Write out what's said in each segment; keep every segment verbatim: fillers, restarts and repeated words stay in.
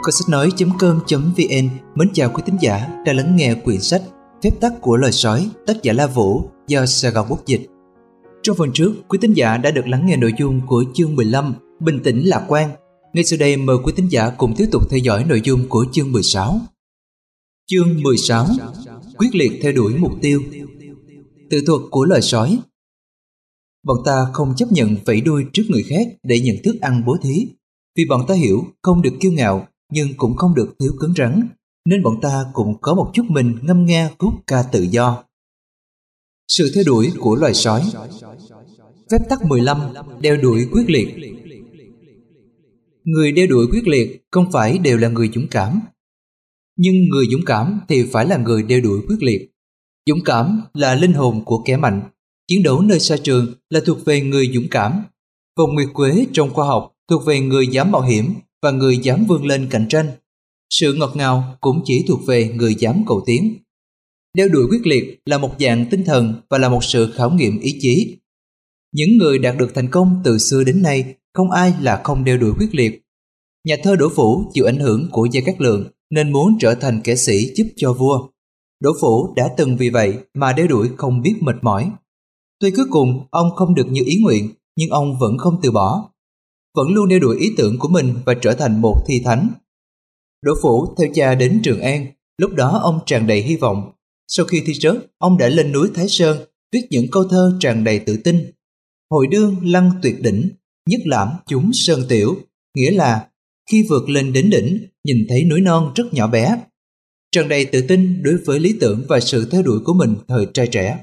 Kho sách nói chấm com chấm vn mến chào quý thính giả đang lắng nghe quyển sách Phép tắc của loài sói, tác giả La Vũ, do Sài Gòn Quốc dịch. Trong phần trước, quý thính giả đã được lắng nghe nội dung của chương mười lăm, Bình tĩnh lạc quan. Ngay sau đây mời quý thính giả cùng tiếp tục theo dõi nội dung của chương mười sáu. Chương mười sáu, quyết liệt theo đuổi mục tiêu. Tự thuật của loài sói. Bọn ta không chấp nhận vẫy đuôi trước người khác để nhận thức ăn bố thí, vì bọn ta hiểu không được kiêu ngạo nhưng cũng không được thiếu cứng rắn, nên bọn ta cũng có một chút mình ngâm nga khúc ca tự do. Sự theo đuổi của loài sói. Phép tắc mười lăm, đeo đuổi quyết liệt. Người đeo đuổi quyết liệt không phải đều là người dũng cảm, nhưng người dũng cảm thì phải là người đeo đuổi quyết liệt. Dũng cảm là linh hồn của kẻ mạnh, chiến đấu nơi xa trường là thuộc về người dũng cảm. Vòng nguyệt quế trong khoa học thuộc về người dám mạo hiểm và người dám vươn lên cạnh tranh. Sự ngọt ngào cũng chỉ thuộc về người dám cầu tiến. Đeo đuổi quyết liệt là một dạng tinh thần và là một sự khảo nghiệm ý chí. Những người đạt được thành công từ xưa đến nay, không ai là không đeo đuổi quyết liệt. Nhà thơ Đỗ Phủ chịu ảnh hưởng của Gia Cát Lượng nên muốn trở thành kẻ sĩ giúp cho vua. Đỗ Phủ đã từng vì vậy mà đeo đuổi không biết mệt mỏi. Tuy cuối cùng ông không được như ý nguyện, nhưng ông vẫn không từ bỏ. Vẫn luôn đeo đuổi ý tưởng của mình và trở thành một thi thánh. Đỗ Phủ theo cha đến Trường An, lúc đó ông tràn đầy hy vọng. Sau khi thi rớt, ông đã lên núi Thái Sơn viết những câu thơ tràn đầy tự tin. Hội đương lăng tuyệt đỉnh, nhất lãm chúng sơn tiểu, nghĩa là khi vượt lên đến đỉnh, nhìn thấy núi non rất nhỏ bé. Tràn đầy tự tin đối với lý tưởng và sự theo đuổi của mình thời trai trẻ.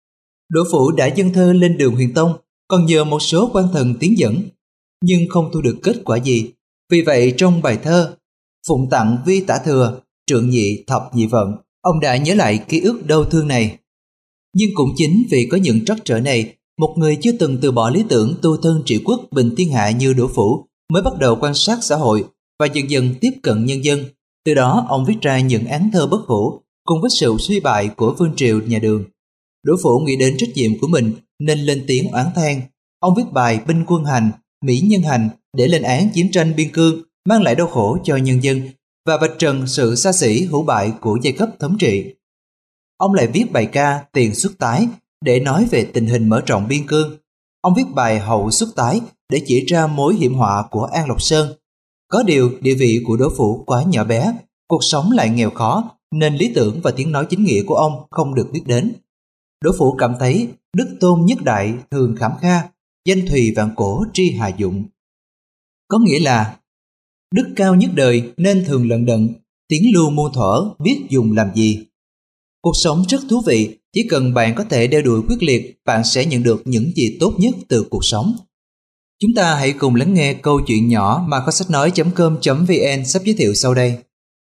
Đỗ Phủ đã dâng thơ lên đường Huyền Tông, còn nhờ một số quan thần tiến dẫn, nhưng không thu được kết quả gì. Vì vậy trong bài thơ Phụng tặng vi tả thừa, trượng nhị thập nhị vận, ông đã nhớ lại ký ức đau thương này. Nhưng cũng chính vì có những trắc trở này, một người chưa từng từ bỏ lý tưởng tu thân trị quốc bình thiên hạ như Đỗ Phủ mới bắt đầu quan sát xã hội và dần dần tiếp cận nhân dân. Từ đó ông viết ra những án thơ bất hủ cùng với sự suy bại của vương triều nhà Đường. Đỗ Phủ nghĩ đến trách nhiệm của mình nên lên tiếng oán than. Ông viết bài Binh Quân Hành, Mỹ Nhân Hành để lên án chiến tranh biên cương mang lại đau khổ cho nhân dân và vạch trần sự xa xỉ hữu bại của giai cấp thống trị. Ông lại viết bài ca Tiền Xuất Tái để nói về tình hình mở rộng biên cương. Ông viết bài Hậu Xuất Tái để chỉ ra mối hiểm họa của An Lộc Sơn. Có điều địa vị của Đỗ Phủ quá nhỏ bé, cuộc sống lại nghèo khó nên lý tưởng và tiếng nói chính nghĩa của ông không được biết đến. Đỗ Phủ cảm thấy đức tôn nhất đại thường khảm kha, danh thùy vạn cổ tri hà dụng. Có nghĩa là đức cao nhất đời nên thường lận đận, tiếng lưu muôn thuở biết dùng làm gì. Cuộc sống rất thú vị, chỉ cần bạn có thể đeo đuổi quyết liệt, bạn sẽ nhận được những gì tốt nhất từ cuộc sống. Chúng ta hãy cùng lắng nghe câu chuyện nhỏ mà kho sách nói chấm com chấm vn sắp giới thiệu sau đây.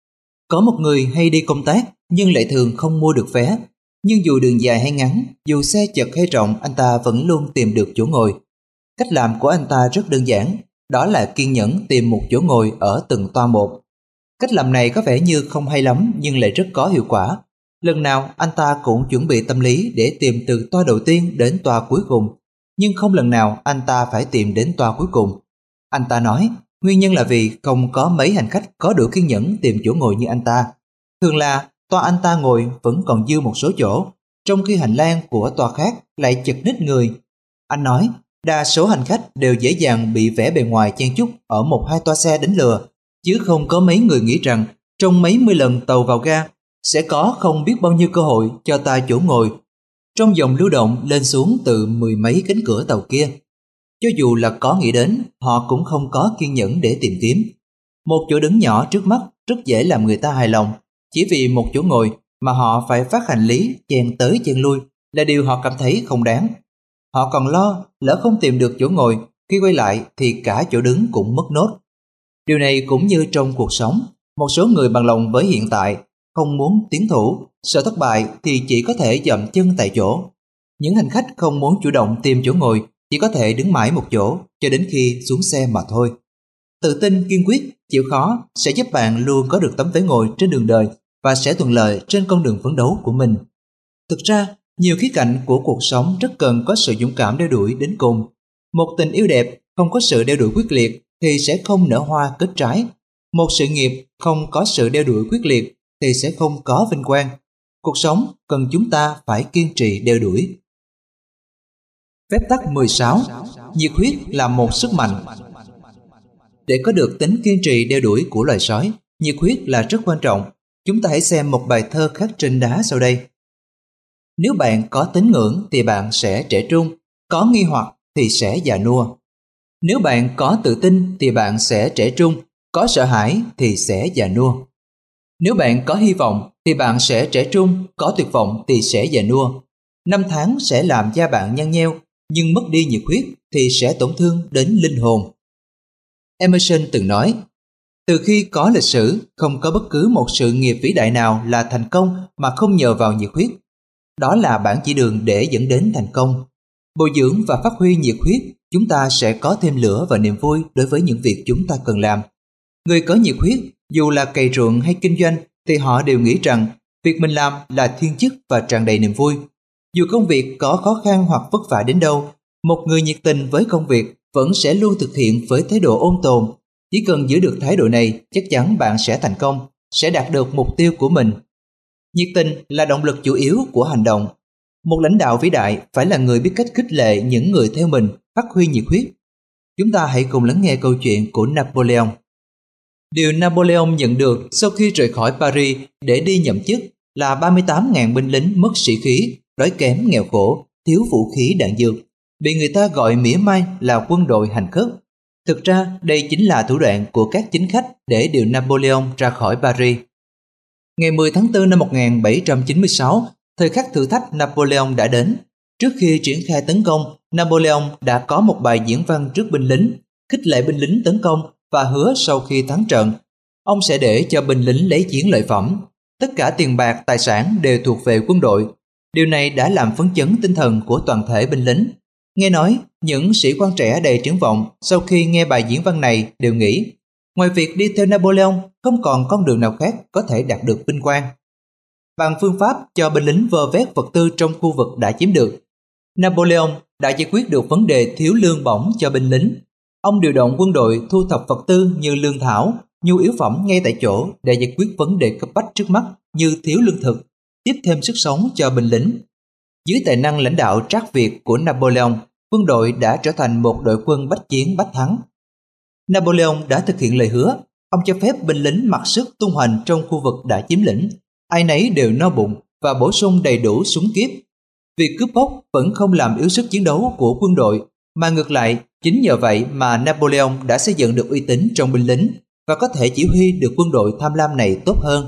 Có một người hay đi công tác nhưng lại thường không mua được vé. Nhưng dù đường dài hay ngắn, dù xe chật hay rộng, anh ta vẫn luôn tìm được chỗ ngồi. Cách làm của anh ta rất đơn giản, đó là kiên nhẫn tìm một chỗ ngồi ở từng toa một. Cách làm này có vẻ như không hay lắm nhưng lại rất có hiệu quả. Lần nào anh ta cũng chuẩn bị tâm lý để tìm từ toa đầu tiên đến toa cuối cùng, nhưng không lần nào anh ta phải tìm đến toa cuối cùng. Anh ta nói nguyên nhân là vì không có mấy hành khách có đủ kiên nhẫn tìm chỗ ngồi như anh ta. Thường là toa anh ta ngồi vẫn còn dư một số chỗ, trong khi hành lang của toa khác lại chật ních người. Anh nói đa số hành khách đều dễ dàng bị vẻ bề ngoài chen chúc ở một hai toa xe đánh lừa, chứ không có mấy người nghĩ rằng trong mấy mươi lần tàu vào ga sẽ có không biết bao nhiêu cơ hội cho ta chỗ ngồi trong dòng lưu động lên xuống từ mười mấy cánh cửa tàu kia. Cho dù là có nghĩ đến, họ cũng không có kiên nhẫn để tìm kiếm. Một chỗ đứng nhỏ trước mắt rất dễ làm người ta hài lòng. Chỉ vì một chỗ ngồi mà họ phải phát hành lý chen tới chen lui là điều họ cảm thấy không đáng. Họ còn lo lỡ không tìm được chỗ ngồi, khi quay lại thì cả chỗ đứng cũng mất nốt. Điều này cũng như trong cuộc sống, một số người bằng lòng với hiện tại, không muốn tiến thủ, sợ thất bại thì chỉ có thể dậm chân tại chỗ. Những hành khách không muốn chủ động tìm chỗ ngồi chỉ có thể đứng mãi một chỗ cho đến khi xuống xe mà thôi. Tự tin, kiên quyết, chịu khó sẽ giúp bạn luôn có được tấm vé ngồi trên đường đời và sẽ thuận lợi trên con đường phấn đấu của mình. Thực ra, nhiều khía cạnh của cuộc sống rất cần có sự dũng cảm đeo đuổi đến cùng. Một tình yêu đẹp không có sự đeo đuổi quyết liệt thì sẽ không nở hoa kết trái. Một sự nghiệp không có sự đeo đuổi quyết liệt thì sẽ không có vinh quang. Cuộc sống cần chúng ta phải kiên trì đeo đuổi. Phép tắc mười sáu. Nhiệt huyết là một sức mạnh. Để có được tính kiên trì đeo đuổi của loài sói, nhiệt huyết là rất quan trọng. Chúng ta hãy xem một bài thơ khắc trên đá sau đây. Nếu bạn có tín ngưỡng thì bạn sẽ trẻ trung, có nghi hoặc thì sẽ già nua. Nếu bạn có tự tin thì bạn sẽ trẻ trung, có sợ hãi thì sẽ già nua. Nếu bạn có hy vọng thì bạn sẽ trẻ trung, có tuyệt vọng thì sẽ già nua. Năm tháng sẽ làm da bạn nhăn nheo, nhưng mất đi nhiệt huyết thì sẽ tổn thương đến linh hồn. Emerson từng nói, từ khi có lịch sử, không có bất cứ một sự nghiệp vĩ đại nào là thành công mà không nhờ vào nhiệt huyết. Đó là bản chỉ đường để dẫn đến thành công. Bồi dưỡng và phát huy nhiệt huyết, chúng ta sẽ có thêm lửa và niềm vui đối với những việc chúng ta cần làm. Người có nhiệt huyết, dù là cày ruộng hay kinh doanh, thì họ đều nghĩ rằng việc mình làm là thiên chức và tràn đầy niềm vui. Dù công việc có khó khăn hoặc vất vả đến đâu, một người nhiệt tình với công việc vẫn sẽ luôn thực hiện với thái độ ôn tồn. Chỉ cần giữ được thái độ này, chắc chắn bạn sẽ thành công, sẽ đạt được mục tiêu của mình. Nhiệt tình là động lực chủ yếu của hành động. Một lãnh đạo vĩ đại phải là người biết cách khích lệ những người theo mình phát huy nhiệt huyết. Chúng ta hãy cùng lắng nghe câu chuyện của Napoleon. Điều Napoleon nhận được sau khi rời khỏi Paris để đi nhậm chức là ba mươi tám nghìn binh lính mất sĩ khí, đói kém nghèo khổ, thiếu vũ khí đạn dược, bị người ta gọi mỉa mai là quân đội hành khất. Thực ra đây chính là thủ đoạn của các chính khách để điều Napoleon ra khỏi Paris. Ngày mười tháng tư năm một nghìn bảy trăm chín mươi sáu, thời khắc thử thách Napoleon đã đến. Trước khi triển khai tấn công, Napoleon đã có một bài diễn văn trước binh lính, khích lệ binh lính tấn công và hứa sau khi thắng trận, ông sẽ để cho binh lính lấy chiến lợi phẩm. Tất cả tiền bạc, tài sản đều thuộc về quân đội. Điều này đã làm phấn chấn tinh thần của toàn thể binh lính. Nghe nói, những sĩ quan trẻ đầy triển vọng sau khi nghe bài diễn văn này đều nghĩ, ngoài việc đi theo Napoleon, không còn con đường nào khác có thể đạt được vinh quang. Bằng phương pháp cho binh lính vơ vét vật tư trong khu vực đã chiếm được, Napoleon đã giải quyết được vấn đề thiếu lương bổng cho binh lính. Ông điều động quân đội thu thập vật tư như lương thảo, nhu yếu phẩm ngay tại chỗ để giải quyết vấn đề cấp bách trước mắt như thiếu lương thực, tiếp thêm sức sống cho binh lính. Dưới tài năng lãnh đạo trác việt của Napoleon, quân đội đã trở thành một đội quân bách chiến bách thắng. Napoleon đã thực hiện lời hứa, ông cho phép binh lính mặc sức tung hoành trong khu vực đã chiếm lĩnh, ai nấy đều no bụng và bổ sung đầy đủ súng kíp. Việc cướp bóc vẫn không làm yếu sức chiến đấu của quân đội, mà ngược lại, chính nhờ vậy mà Napoleon đã xây dựng được uy tín trong binh lính và có thể chỉ huy được quân đội tham lam này tốt hơn.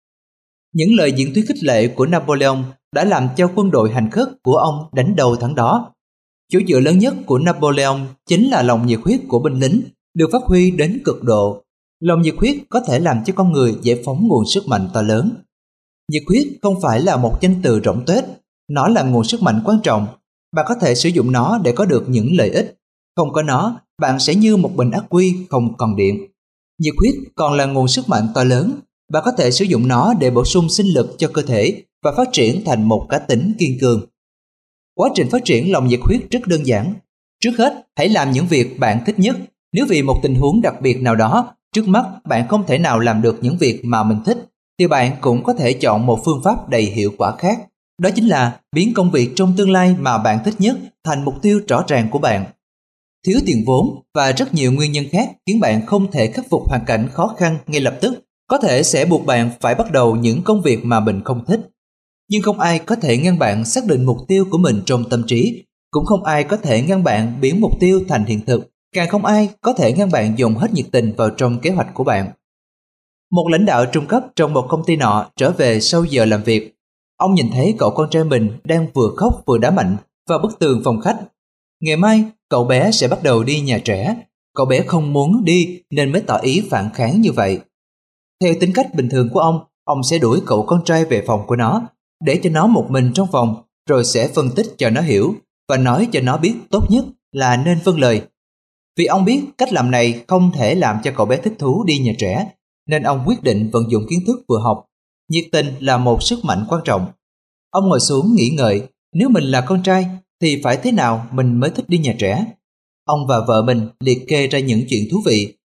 Những lời diễn thuyết khích lệ của Napoleon đã làm cho quân đội hành khất của ông đánh đầu thắng đó. Chỗ dựa lớn nhất của Napoleon chính là lòng nhiệt huyết của binh lính, được phát huy đến cực độ. Lòng nhiệt huyết có thể làm cho con người giải phóng nguồn sức mạnh to lớn. Nhiệt huyết không phải là một danh từ rỗng tuếch, nó là nguồn sức mạnh quan trọng. Bạn có thể sử dụng nó để có được những lợi ích. Không có nó, bạn sẽ như một bình ắc quy không còn điện. Nhiệt huyết còn là nguồn sức mạnh to lớn. Bạn có thể sử dụng nó để bổ sung sinh lực cho cơ thể và phát triển thành một cá tính kiên cường. Quá trình phát triển lòng nhiệt huyết rất đơn giản. Trước hết, hãy làm những việc bạn thích nhất. Nếu vì một tình huống đặc biệt nào đó, trước mắt bạn không thể nào làm được những việc mà mình thích, thì bạn cũng có thể chọn một phương pháp đầy hiệu quả khác. Đó chính là biến công việc trong tương lai mà bạn thích nhất thành mục tiêu rõ ràng của bạn. Thiếu tiền vốn và rất nhiều nguyên nhân khác khiến bạn không thể khắc phục hoàn cảnh khó khăn ngay lập tức, có thể sẽ buộc bạn phải bắt đầu những công việc mà mình không thích. Nhưng không ai có thể ngăn bạn xác định mục tiêu của mình trong tâm trí, cũng không ai có thể ngăn bạn biến mục tiêu thành hiện thực, càng không ai có thể ngăn bạn dồn hết nhiệt tình vào trong kế hoạch của bạn. Một lãnh đạo trung cấp trong một công ty nọ trở về sau giờ làm việc. Ông nhìn thấy cậu con trai mình đang vừa khóc vừa đá mạnh vào bức tường phòng khách. Ngày mai, cậu bé sẽ bắt đầu đi nhà trẻ. Cậu bé không muốn đi nên mới tỏ ý phản kháng như vậy. Theo tính cách bình thường của ông, ông sẽ đuổi cậu con trai về phòng của nó, để cho nó một mình trong phòng, rồi sẽ phân tích cho nó hiểu và nói cho nó biết tốt nhất là nên vâng lời. Vì ông biết cách làm này không thể làm cho cậu bé thích thú đi nhà trẻ, nên ông quyết định vận dụng kiến thức vừa học. Nhiệt tình là một sức mạnh quan trọng. Ông ngồi xuống nghĩ ngợi, nếu mình là con trai thì phải thế nào mình mới thích đi nhà trẻ. Ông và vợ mình liệt kê ra những chuyện thú vị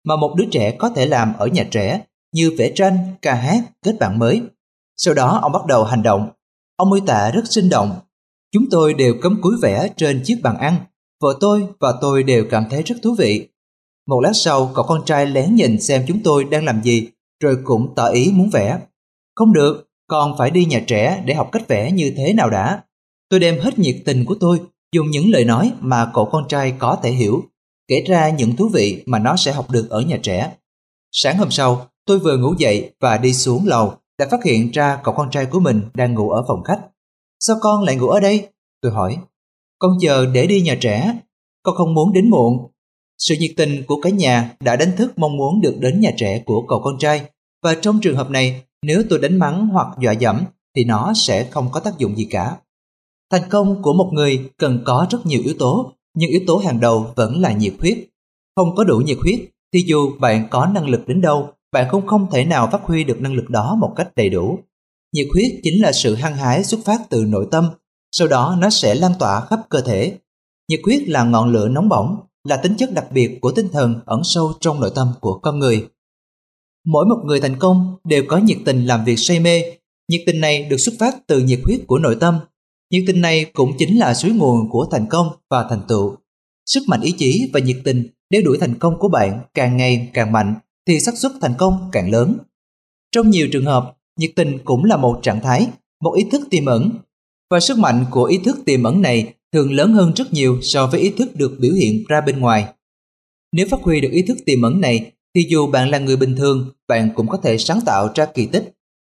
mà một đứa trẻ có thể làm ở nhà trẻ, như vẽ tranh, ca hát, kết bạn mới. Sau đó ông bắt đầu hành động. Ông miêu tả rất sinh động. Chúng tôi đều cắm cúi vẽ trên chiếc bàn ăn. Vợ tôi và tôi đều cảm thấy rất thú vị. Một lát sau, cậu con trai lén nhìn xem chúng tôi đang làm gì, rồi cũng tỏ ý muốn vẽ. Không được, con phải đi nhà trẻ để học cách vẽ như thế nào đã. Tôi đem hết nhiệt tình của tôi, dùng những lời nói mà cậu con trai có thể hiểu, kể ra những thú vị mà nó sẽ học được ở nhà trẻ. Sáng hôm sau, tôi vừa ngủ dậy và đi xuống lầu, đã phát hiện ra cậu con trai của mình đang ngủ ở phòng khách. Sao con lại ngủ ở đây? Tôi hỏi. Con chờ để đi nhà trẻ. Con không muốn đến muộn. Sự nhiệt tình của cả nhà đã đánh thức mong muốn được đến nhà trẻ của cậu con trai, và trong trường hợp này, nếu tôi đánh mắng hoặc dọa dẫm thì nó sẽ không có tác dụng gì cả. Thành công của một người cần có rất nhiều yếu tố, nhưng yếu tố hàng đầu vẫn là nhiệt huyết. Không có đủ nhiệt huyết thì dù bạn có năng lực đến đâu, bạn cũng không thể nào phát huy được năng lực đó một cách đầy đủ. Nhiệt huyết chính là sự hăng hái xuất phát từ nội tâm, sau đó nó sẽ lan tỏa khắp cơ thể. Nhiệt huyết là ngọn lửa nóng bỏng, là tính chất đặc biệt của tinh thần ẩn sâu trong nội tâm của con người. Mỗi một người thành công đều có nhiệt tình làm việc say mê. Nhiệt tình này được xuất phát từ nhiệt huyết của nội tâm. Nhiệt tình này cũng chính là suối nguồn của thành công và thành tựu. Sức mạnh ý chí và nhiệt tình đeo đuổi thành công của bạn càng ngày càng mạnh thì xác suất thành công càng lớn. Trong nhiều trường hợp, nhiệt tình cũng là một trạng thái, một ý thức tiềm ẩn. Và sức mạnh của ý thức tiềm ẩn này thường lớn hơn rất nhiều so với ý thức được biểu hiện ra bên ngoài. Nếu phát huy được ý thức tiềm ẩn này, thì dù bạn là người bình thường, bạn cũng có thể sáng tạo ra kỳ tích.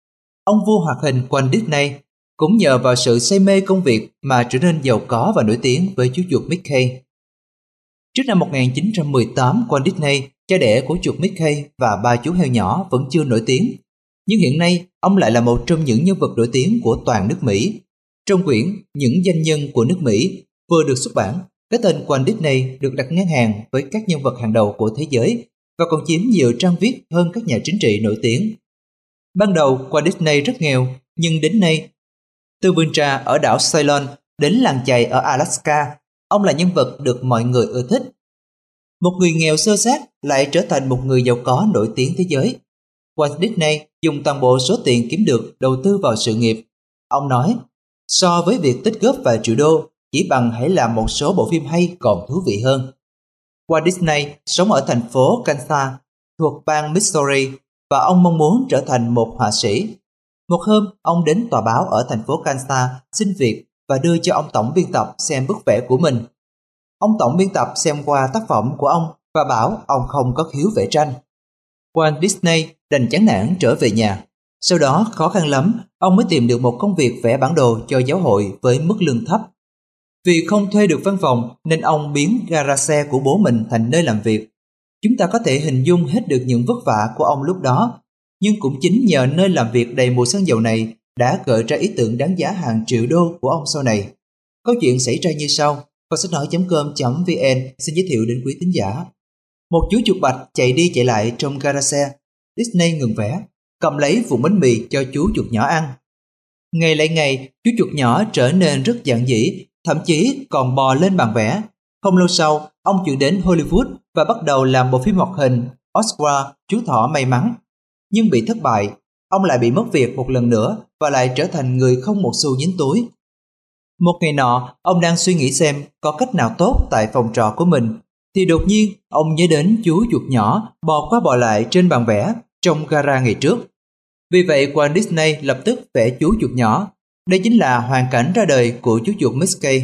Ông vua hoạt hình Walt Disney cũng nhờ vào sự say mê công việc mà trở nên giàu có và nổi tiếng với chú chuột Mickey. Trước năm một nghìn chín trăm mười tám, Walt Disney, cha đẻ của chuột Mickey và ba chú heo nhỏ vẫn chưa nổi tiếng. Nhưng hiện nay, ông lại là một trong những nhân vật nổi tiếng của toàn nước Mỹ. Trong quyển Những danh nhân của nước Mỹ vừa được xuất bản, cái tên Walt Disney được đặt ngang hàng với các nhân vật hàng đầu của thế giới và còn chiếm nhiều trang viết hơn các nhà chính trị nổi tiếng. Ban đầu, Walt Disney rất nghèo, nhưng đến nay, từ vườn trà ở đảo Ceylon đến làng chài ở Alaska, ông là nhân vật được mọi người ưa thích. Một người nghèo xơ xác lại trở thành một người giàu có nổi tiếng thế giới. Walt Disney dùng toàn bộ số tiền kiếm được đầu tư vào sự nghiệp. Ông nói, so với việc tích góp vài triệu đô, chỉ bằng hãy làm một số bộ phim hay còn thú vị hơn. Walt Disney sống ở thành phố Kansas thuộc bang Missouri và ông mong muốn trở thành một họa sĩ. Một hôm, ông đến tòa báo ở thành phố Kansas xin việc và đưa cho ông tổng biên tập xem bức vẽ của mình. Ông tổng biên tập xem qua tác phẩm của ông và bảo ông không có khiếu vẽ tranh. Walt Disney đành chán nản trở về nhà. Sau đó, khó khăn lắm, ông mới tìm được một công việc vẽ bản đồ cho giáo hội với mức lương thấp. Vì không thuê được văn phòng nên ông biến gara xe của bố mình thành nơi làm việc. Chúng ta có thể hình dung hết được những vất vả của ông lúc đó, nhưng cũng chính nhờ nơi làm việc đầy mùi xăng dầu này đã gợi ra ý tưởng đáng giá hàng triệu đô của ông sau này. Câu chuyện xảy ra như sau. Kho sách nói chấm com chấm vn xin giới thiệu đến quý thính giả. Một chú chuột bạch chạy đi chạy lại trong gara xe. Disney ngừng vẽ, cầm lấy vụn bánh mì cho chú chuột nhỏ ăn. Ngày lại ngày, chú chuột nhỏ trở nên rất giản dị, thậm chí còn bò lên bàn vẽ. Không lâu sau, ông chuyển đến Hollywood và bắt đầu làm bộ phim hoạt hình Oswald, chú thỏ may mắn. Nhưng bị thất bại, ông lại bị mất việc một lần nữa và lại trở thành người không một xu dính túi. Một ngày nọ, ông đang suy nghĩ xem có cách nào tốt tại phòng trọ của mình, thì đột nhiên ông nhớ đến chú chuột nhỏ bò qua bò lại trên bàn vẽ trong gara ngày trước. Vì vậy, Walt Disney lập tức vẽ chú chuột nhỏ. Đây chính là hoàn cảnh ra đời của chú chuột Mickey.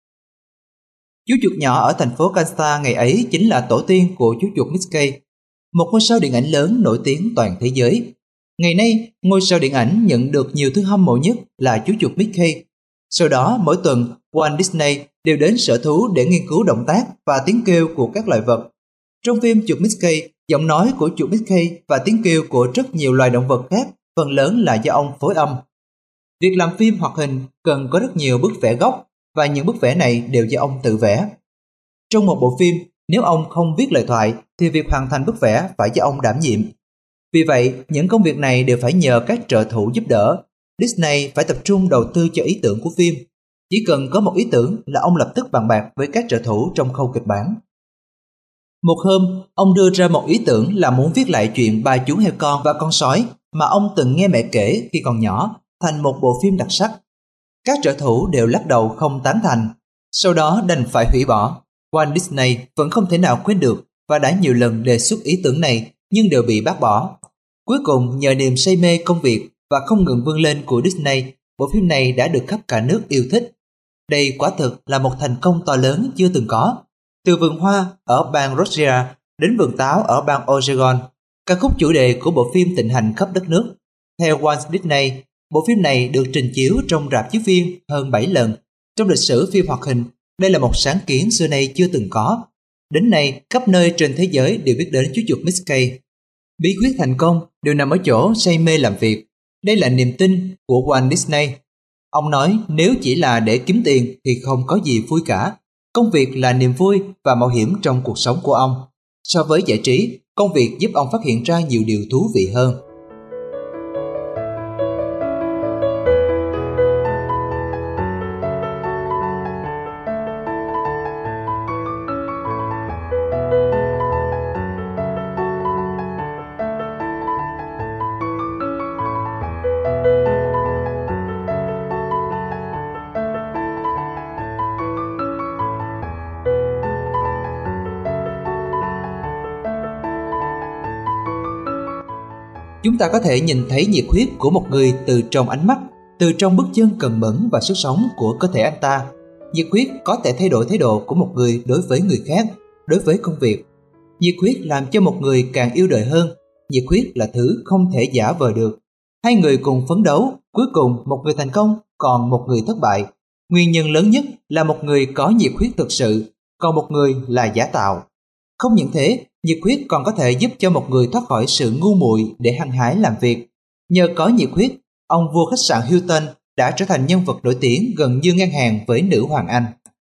Chú chuột nhỏ ở thành phố Kansas ngày ấy chính là tổ tiên của chú chuột Mickey, một ngôi sao điện ảnh lớn nổi tiếng toàn thế giới. Ngày nay, ngôi sao điện ảnh nhận được nhiều thứ hâm mộ nhất là chú chuột Mickey. Sau đó, mỗi tuần, Walt Disney đều đến sở thú để nghiên cứu động tác và tiếng kêu của các loài vật. Trong phim Chuột Mickey, giọng nói của chuột Mickey và tiếng kêu của rất nhiều loài động vật khác phần lớn là do ông phối âm. Việc làm phim hoạt hình cần có rất nhiều bức vẽ gốc và những bức vẽ này đều do ông tự vẽ. Trong một bộ phim, nếu ông không viết lời thoại thì việc hoàn thành bức vẽ phải do ông đảm nhiệm. Vì vậy, những công việc này đều phải nhờ các trợ thủ giúp đỡ. Disney phải tập trung đầu tư cho ý tưởng của phim. Chỉ cần có một ý tưởng là ông lập tức bàn bạc với các trợ thủ trong khâu kịch bản. Một hôm, ông đưa ra một ý tưởng là muốn viết lại chuyện ba chú heo con và con sói mà ông từng nghe mẹ kể khi còn nhỏ thành một bộ phim đặc sắc. Các trợ thủ đều lắc đầu không tán thành, sau đó đành phải hủy bỏ. Walt Disney vẫn không thể nào quên được và đã nhiều lần đề xuất ý tưởng này nhưng đều bị bác bỏ. Cuối cùng, nhờ niềm say mê công việc và không ngừng vươn lên của Disney, bộ phim này đã được khắp cả nước yêu thích. Đây quả thực là một thành công to lớn chưa từng có. Từ vườn hoa ở bang Georgia đến vườn táo ở bang Oregon, ca khúc chủ đề của bộ phim thịnh hành khắp đất nước. Theo Walt Disney, bộ phim này được trình chiếu trong rạp chiếu phim hơn bảy lần. Trong lịch sử phim hoạt hình, đây là một sáng kiến xưa nay chưa từng có. Đến nay, khắp nơi trên thế giới đều biết đến chú chuột Mickey. Bí quyết thành công đều nằm ở chỗ say mê làm việc. Đây là niềm tin của Walt Disney. Ông nói nếu chỉ là để kiếm tiền thì không có gì vui cả. Công việc là niềm vui và mạo hiểm trong cuộc sống của ông. So với giải trí, công việc giúp ông phát hiện ra nhiều điều thú vị hơn. Chúng ta có thể nhìn thấy nhiệt huyết của một người từ trong ánh mắt, từ trong bước chân cần mẫn và sức sống của cơ thể anh ta. Nhiệt huyết có thể thay đổi thái độ của một người đối với người khác, đối với công việc. Nhiệt huyết làm cho một người càng yêu đời hơn. Nhiệt huyết là thứ không thể giả vờ được. Hai người cùng phấn đấu, cuối cùng một người thành công, còn một người thất bại. Nguyên nhân lớn nhất là một người có nhiệt huyết thực sự, còn một người là giả tạo. Không những thế, nhiệt huyết còn có thể giúp cho một người thoát khỏi sự ngu muội để hăng hái làm việc. Nhờ có nhiệt huyết, ông vua khách sạn Hilton đã trở thành nhân vật nổi tiếng gần như ngang hàng với nữ hoàng Anh.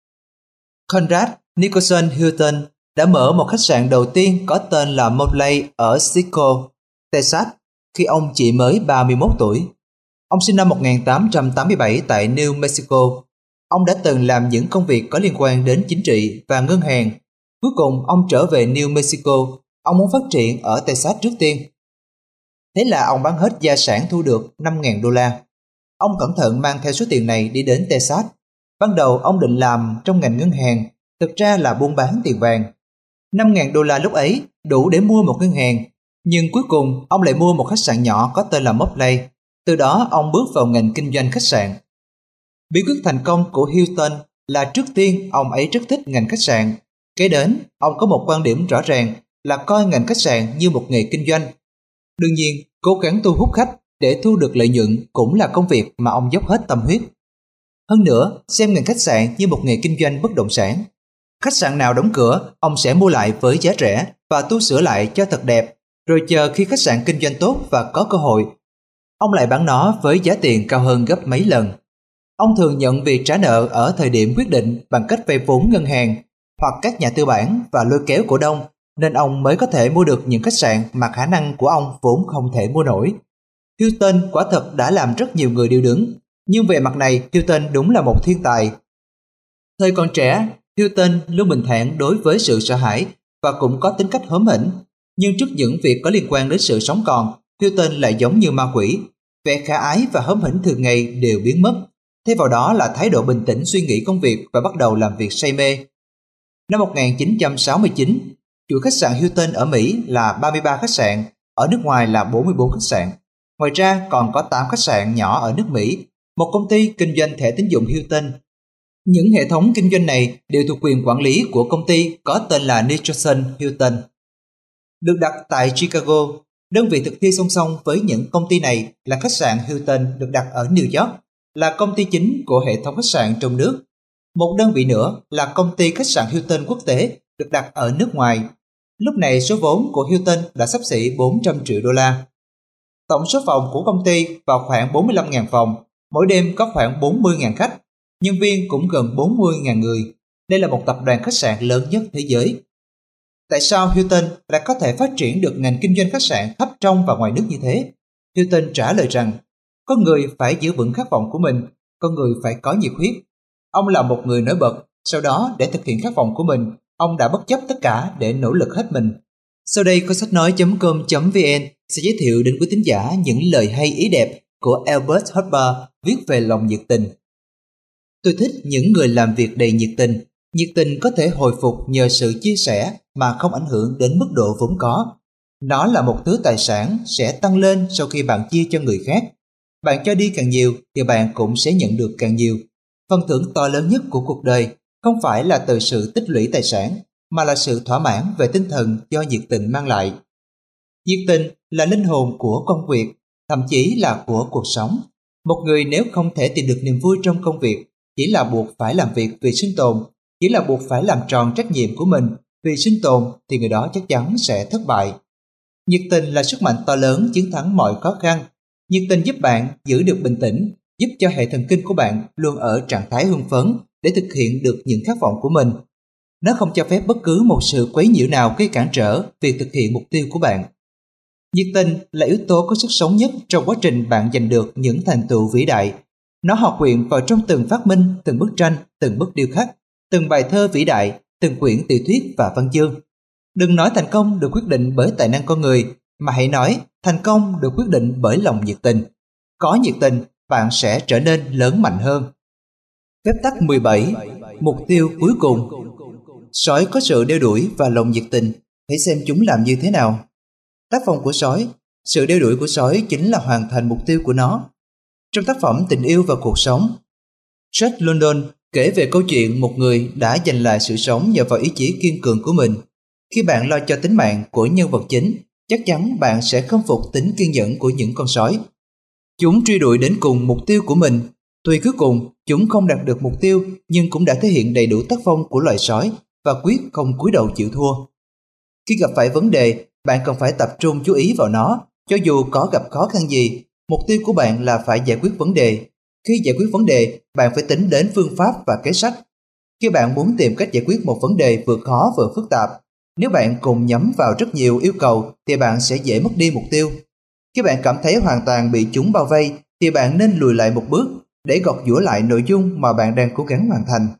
Conrad Nicholson Hilton đã mở một khách sạn đầu tiên có tên là Motley ở Chico, Texas, khi ông chỉ mới ba mươi mốt tuổi. Ông sinh năm một nghìn tám trăm tám mươi bảy tại New Mexico. Ông đã từng làm những công việc có liên quan đến chính trị và ngân hàng. Cuối cùng, ông trở về New Mexico. Ông muốn phát triển ở Texas trước tiên. Thế là ông bán hết gia sản thu được năm nghìn đô la. Ông cẩn thận mang theo số tiền này đi đến Texas. Ban đầu ông định làm trong ngành ngân hàng, thực ra là buôn bán tiền vàng. năm nghìn đô la lúc ấy đủ để mua một ngân hàng, nhưng cuối cùng ông lại mua một khách sạn nhỏ có tên là Motley. Từ đó ông bước vào ngành kinh doanh khách sạn. Bí quyết thành công của Hilton là trước tiên ông ấy rất thích ngành khách sạn. Kế đến, ông có một quan điểm rõ ràng là coi ngành khách sạn như một nghề kinh doanh. Đương nhiên, cố gắng thu hút khách để thu được lợi nhuận cũng là công việc mà ông dốc hết tâm huyết. Hơn nữa, xem ngành khách sạn như một nghề kinh doanh bất động sản. Khách sạn nào đóng cửa, ông sẽ mua lại với giá rẻ và tu sửa lại cho thật đẹp, rồi chờ khi khách sạn kinh doanh tốt và có cơ hội, ông lại bán nó với giá tiền cao hơn gấp mấy lần. Ông thường nhận việc trả nợ ở thời điểm quyết định bằng cách vay vốn ngân hàng hoặc các nhà tư bản và lôi kéo cổ đông, nên ông mới có thể mua được những khách sạn mà khả năng của ông vốn không thể mua nổi. Hilton quả thật đã làm rất nhiều người điêu đứng, nhưng về mặt này Hilton đúng là một thiên tài. Thời còn trẻ, Hilton luôn bình thản đối với sự sợ hãi và cũng có tính cách hóm hỉnh, nhưng trước những việc có liên quan đến sự sống còn, Hilton lại giống như ma quỷ. Vẻ khả ái và hóm hỉnh thường ngày đều biến mất, thay vào đó là thái độ bình tĩnh suy nghĩ công việc và bắt đầu làm việc say mê. Năm một nghìn chín trăm sáu mươi chín, chuỗi khách sạn Hilton ở Mỹ là ba mươi ba khách sạn, ở nước ngoài là bốn mươi bốn khách sạn. Ngoài ra còn có tám khách sạn nhỏ ở nước Mỹ, một công ty kinh doanh thẻ tín dụng Hilton. Những hệ thống kinh doanh này đều thuộc quyền quản lý của công ty có tên là Nicholson Hilton. Được đặt tại Chicago, đơn vị thực thi song song với những công ty này là khách sạn Hilton được đặt ở New York, là công ty chính của hệ thống khách sạn trong nước. Một đơn vị nữa là công ty khách sạn Hilton quốc tế được đặt ở nước ngoài. Lúc này số vốn của Hilton đã xấp xỉ bốn trăm triệu đô la. Tổng số phòng của công ty vào khoảng bốn mươi lăm nghìn phòng, mỗi đêm có khoảng bốn mươi nghìn khách, nhân viên cũng gần bốn mươi nghìn người. Đây là một tập đoàn khách sạn lớn nhất thế giới. Tại sao Hilton lại có thể phát triển được ngành kinh doanh khách sạn khắp trong và ngoài nước như thế? Hilton trả lời rằng, con người phải giữ vững khát vọng của mình, con người phải có nhiệt huyết. Ông là một người nổi bật, sau đó để thực hiện khát vọng của mình, Ông đã bất chấp tất cả để nỗ lực hết mình. Sau đây có sách nói chấm com chấm vn sẽ giới thiệu đến quý thính giả những lời hay ý đẹp của Albert Hopper viết về lòng nhiệt tình. Tôi thích những người làm việc đầy nhiệt tình. Nhiệt tình có thể hồi phục nhờ sự chia sẻ mà không ảnh hưởng đến mức độ vốn có. Nó là một thứ tài sản sẽ tăng lên sau khi bạn chia cho người khác. Bạn cho đi càng nhiều thì bạn cũng sẽ nhận được càng nhiều. Phần thưởng to lớn nhất của cuộc đời không phải là từ sự tích lũy tài sản, mà là sự thỏa mãn về tinh thần do nhiệt tình mang lại. Nhiệt tình là linh hồn của công việc, thậm chí là của cuộc sống. Một người nếu không thể tìm được niềm vui trong công việc, chỉ là buộc phải làm việc vì sinh tồn, chỉ là buộc phải làm tròn trách nhiệm của mình vì sinh tồn, thì người đó chắc chắn sẽ thất bại. Nhiệt tình là sức mạnh to lớn chiến thắng mọi khó khăn. Nhiệt tình giúp bạn giữ được bình tĩnh, giúp cho hệ thần kinh của bạn luôn ở trạng thái hưng phấn để thực hiện được những khát vọng của mình. Nó không cho phép bất cứ một sự quấy nhiễu nào gây cản trở việc thực hiện mục tiêu của bạn. Nhiệt tình là yếu tố có sức sống nhất trong quá trình bạn giành được những thành tựu vĩ đại. Nó hòa quyện vào trong từng phát minh, từng bức tranh, từng bức điêu khắc, từng bài thơ vĩ đại, từng quyển tiểu thuyết và văn chương. Đừng nói thành công được quyết định bởi tài năng con người, mà hãy nói thành công được quyết định bởi lòng nhiệt tình. Có nhiệt tình, bạn sẽ trở nên lớn mạnh hơn. Phép tắc mười bảy. Mục tiêu cuối cùng. Sói có sự đeo đuổi và lòng nhiệt tình. Hãy xem chúng làm như thế nào. Tác phong của sói. Sự đeo đuổi của sói chính là hoàn thành mục tiêu của nó. Trong tác phẩm Tình yêu và cuộc sống, Jack London kể về câu chuyện một người đã giành lại sự sống nhờ vào ý chí kiên cường của mình. Khi bạn lo cho tính mạng của nhân vật chính, chắc chắn bạn sẽ khâm phục tính kiên nhẫn của những con sói. Chúng truy đuổi đến cùng mục tiêu của mình. Tuy cuối cùng chúng không đạt được mục tiêu, nhưng cũng đã thể hiện đầy đủ tác phong của loài sói và quyết không cúi đầu chịu thua. Khi gặp phải vấn đề, bạn cần phải tập trung chú ý vào nó. Cho dù có gặp khó khăn gì, mục tiêu của bạn là phải giải quyết vấn đề. Khi giải quyết vấn đề, bạn phải tính đến phương pháp và kế sách. Khi bạn muốn tìm cách giải quyết một vấn đề vừa khó vừa phức tạp, nếu bạn cùng nhắm vào rất nhiều yêu cầu thì bạn sẽ dễ mất đi mục tiêu. Khi bạn cảm thấy hoàn toàn bị chúng bao vây thì bạn nên lùi lại một bước để gọt giũa lại nội dung mà bạn đang cố gắng hoàn thành.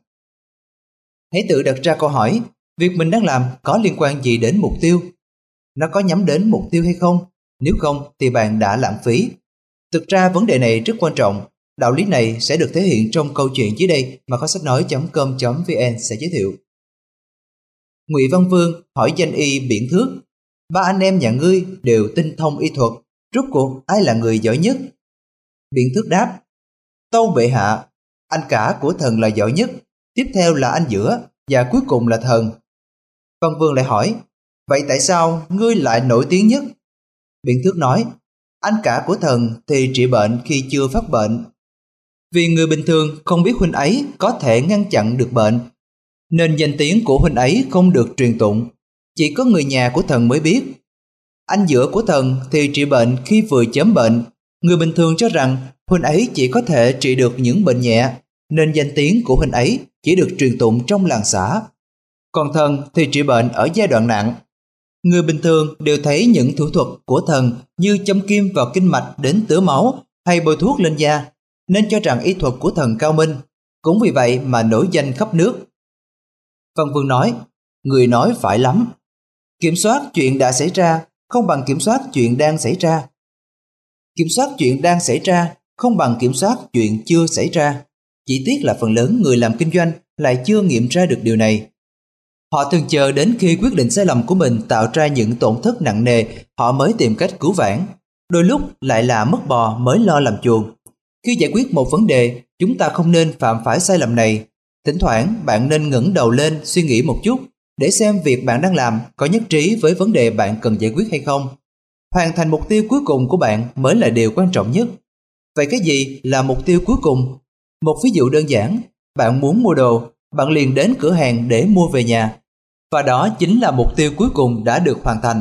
Hãy tự đặt ra câu hỏi, việc mình đang làm có liên quan gì đến mục tiêu? Nó có nhắm đến mục tiêu hay không? Nếu không thì bạn đã lãng phí. Thực ra vấn đề này rất quan trọng. Đạo lý này sẽ được thể hiện trong câu chuyện dưới đây mà kho sách nói chấm com chấm vn sẽ giới thiệu. Ngụy Văn Vương hỏi danh y Biển Thước: ba anh em nhà ngươi đều tinh thông y thuật, rốt cuộc ai là người giỏi nhất? Biển Thước đáp: Tâu bệ hạ, anh cả của thần là giỏi nhất, tiếp theo là anh giữa và cuối cùng là thần. Văn Vương lại hỏi: vậy tại sao ngươi lại nổi tiếng nhất? Biển Thước nói: anh cả của thần thì trị bệnh khi chưa phát bệnh. Vì người bình thường không biết huynh ấy có thể ngăn chặn được bệnh, nên danh tiếng của huynh ấy không được truyền tụng, chỉ có người nhà của thần mới biết. Anh giữa của thần thì trị bệnh khi vừa chớm bệnh, người bình thường cho rằng huynh ấy chỉ có thể trị được những bệnh nhẹ, nên danh tiếng của huynh ấy chỉ được truyền tụng trong làng xã. Còn thần thì trị bệnh ở giai đoạn nặng. Người bình thường đều thấy những thủ thuật của thần như châm kim vào kinh mạch đến tứa máu hay bôi thuốc lên da, nên cho rằng y thuật của thần cao minh, cũng vì vậy mà nổi danh khắp nước. Văn Vương nói: người nói phải lắm. Kiểm soát chuyện đã xảy ra không bằng kiểm soát chuyện đang xảy ra. Kiểm soát chuyện đang xảy ra không bằng kiểm soát chuyện chưa xảy ra. Chỉ tiếc là phần lớn người làm kinh doanh lại chưa nghiệm ra được điều này. Họ thường chờ đến khi quyết định sai lầm của mình tạo ra những tổn thất nặng nề, họ mới tìm cách cứu vãn. Đôi lúc lại là mất bò mới lo làm chuồng. Khi giải quyết một vấn đề, chúng ta không nên phạm phải sai lầm này. Thỉnh thoảng bạn nên ngẩng đầu lên suy nghĩ một chút để xem việc bạn đang làm có nhất trí với vấn đề bạn cần giải quyết hay không. Hoàn thành mục tiêu cuối cùng của bạn mới là điều quan trọng nhất. Vậy cái gì là mục tiêu cuối cùng? Một ví dụ đơn giản, bạn muốn mua đồ, bạn liền đến cửa hàng để mua về nhà. Và đó chính là mục tiêu cuối cùng đã được hoàn thành.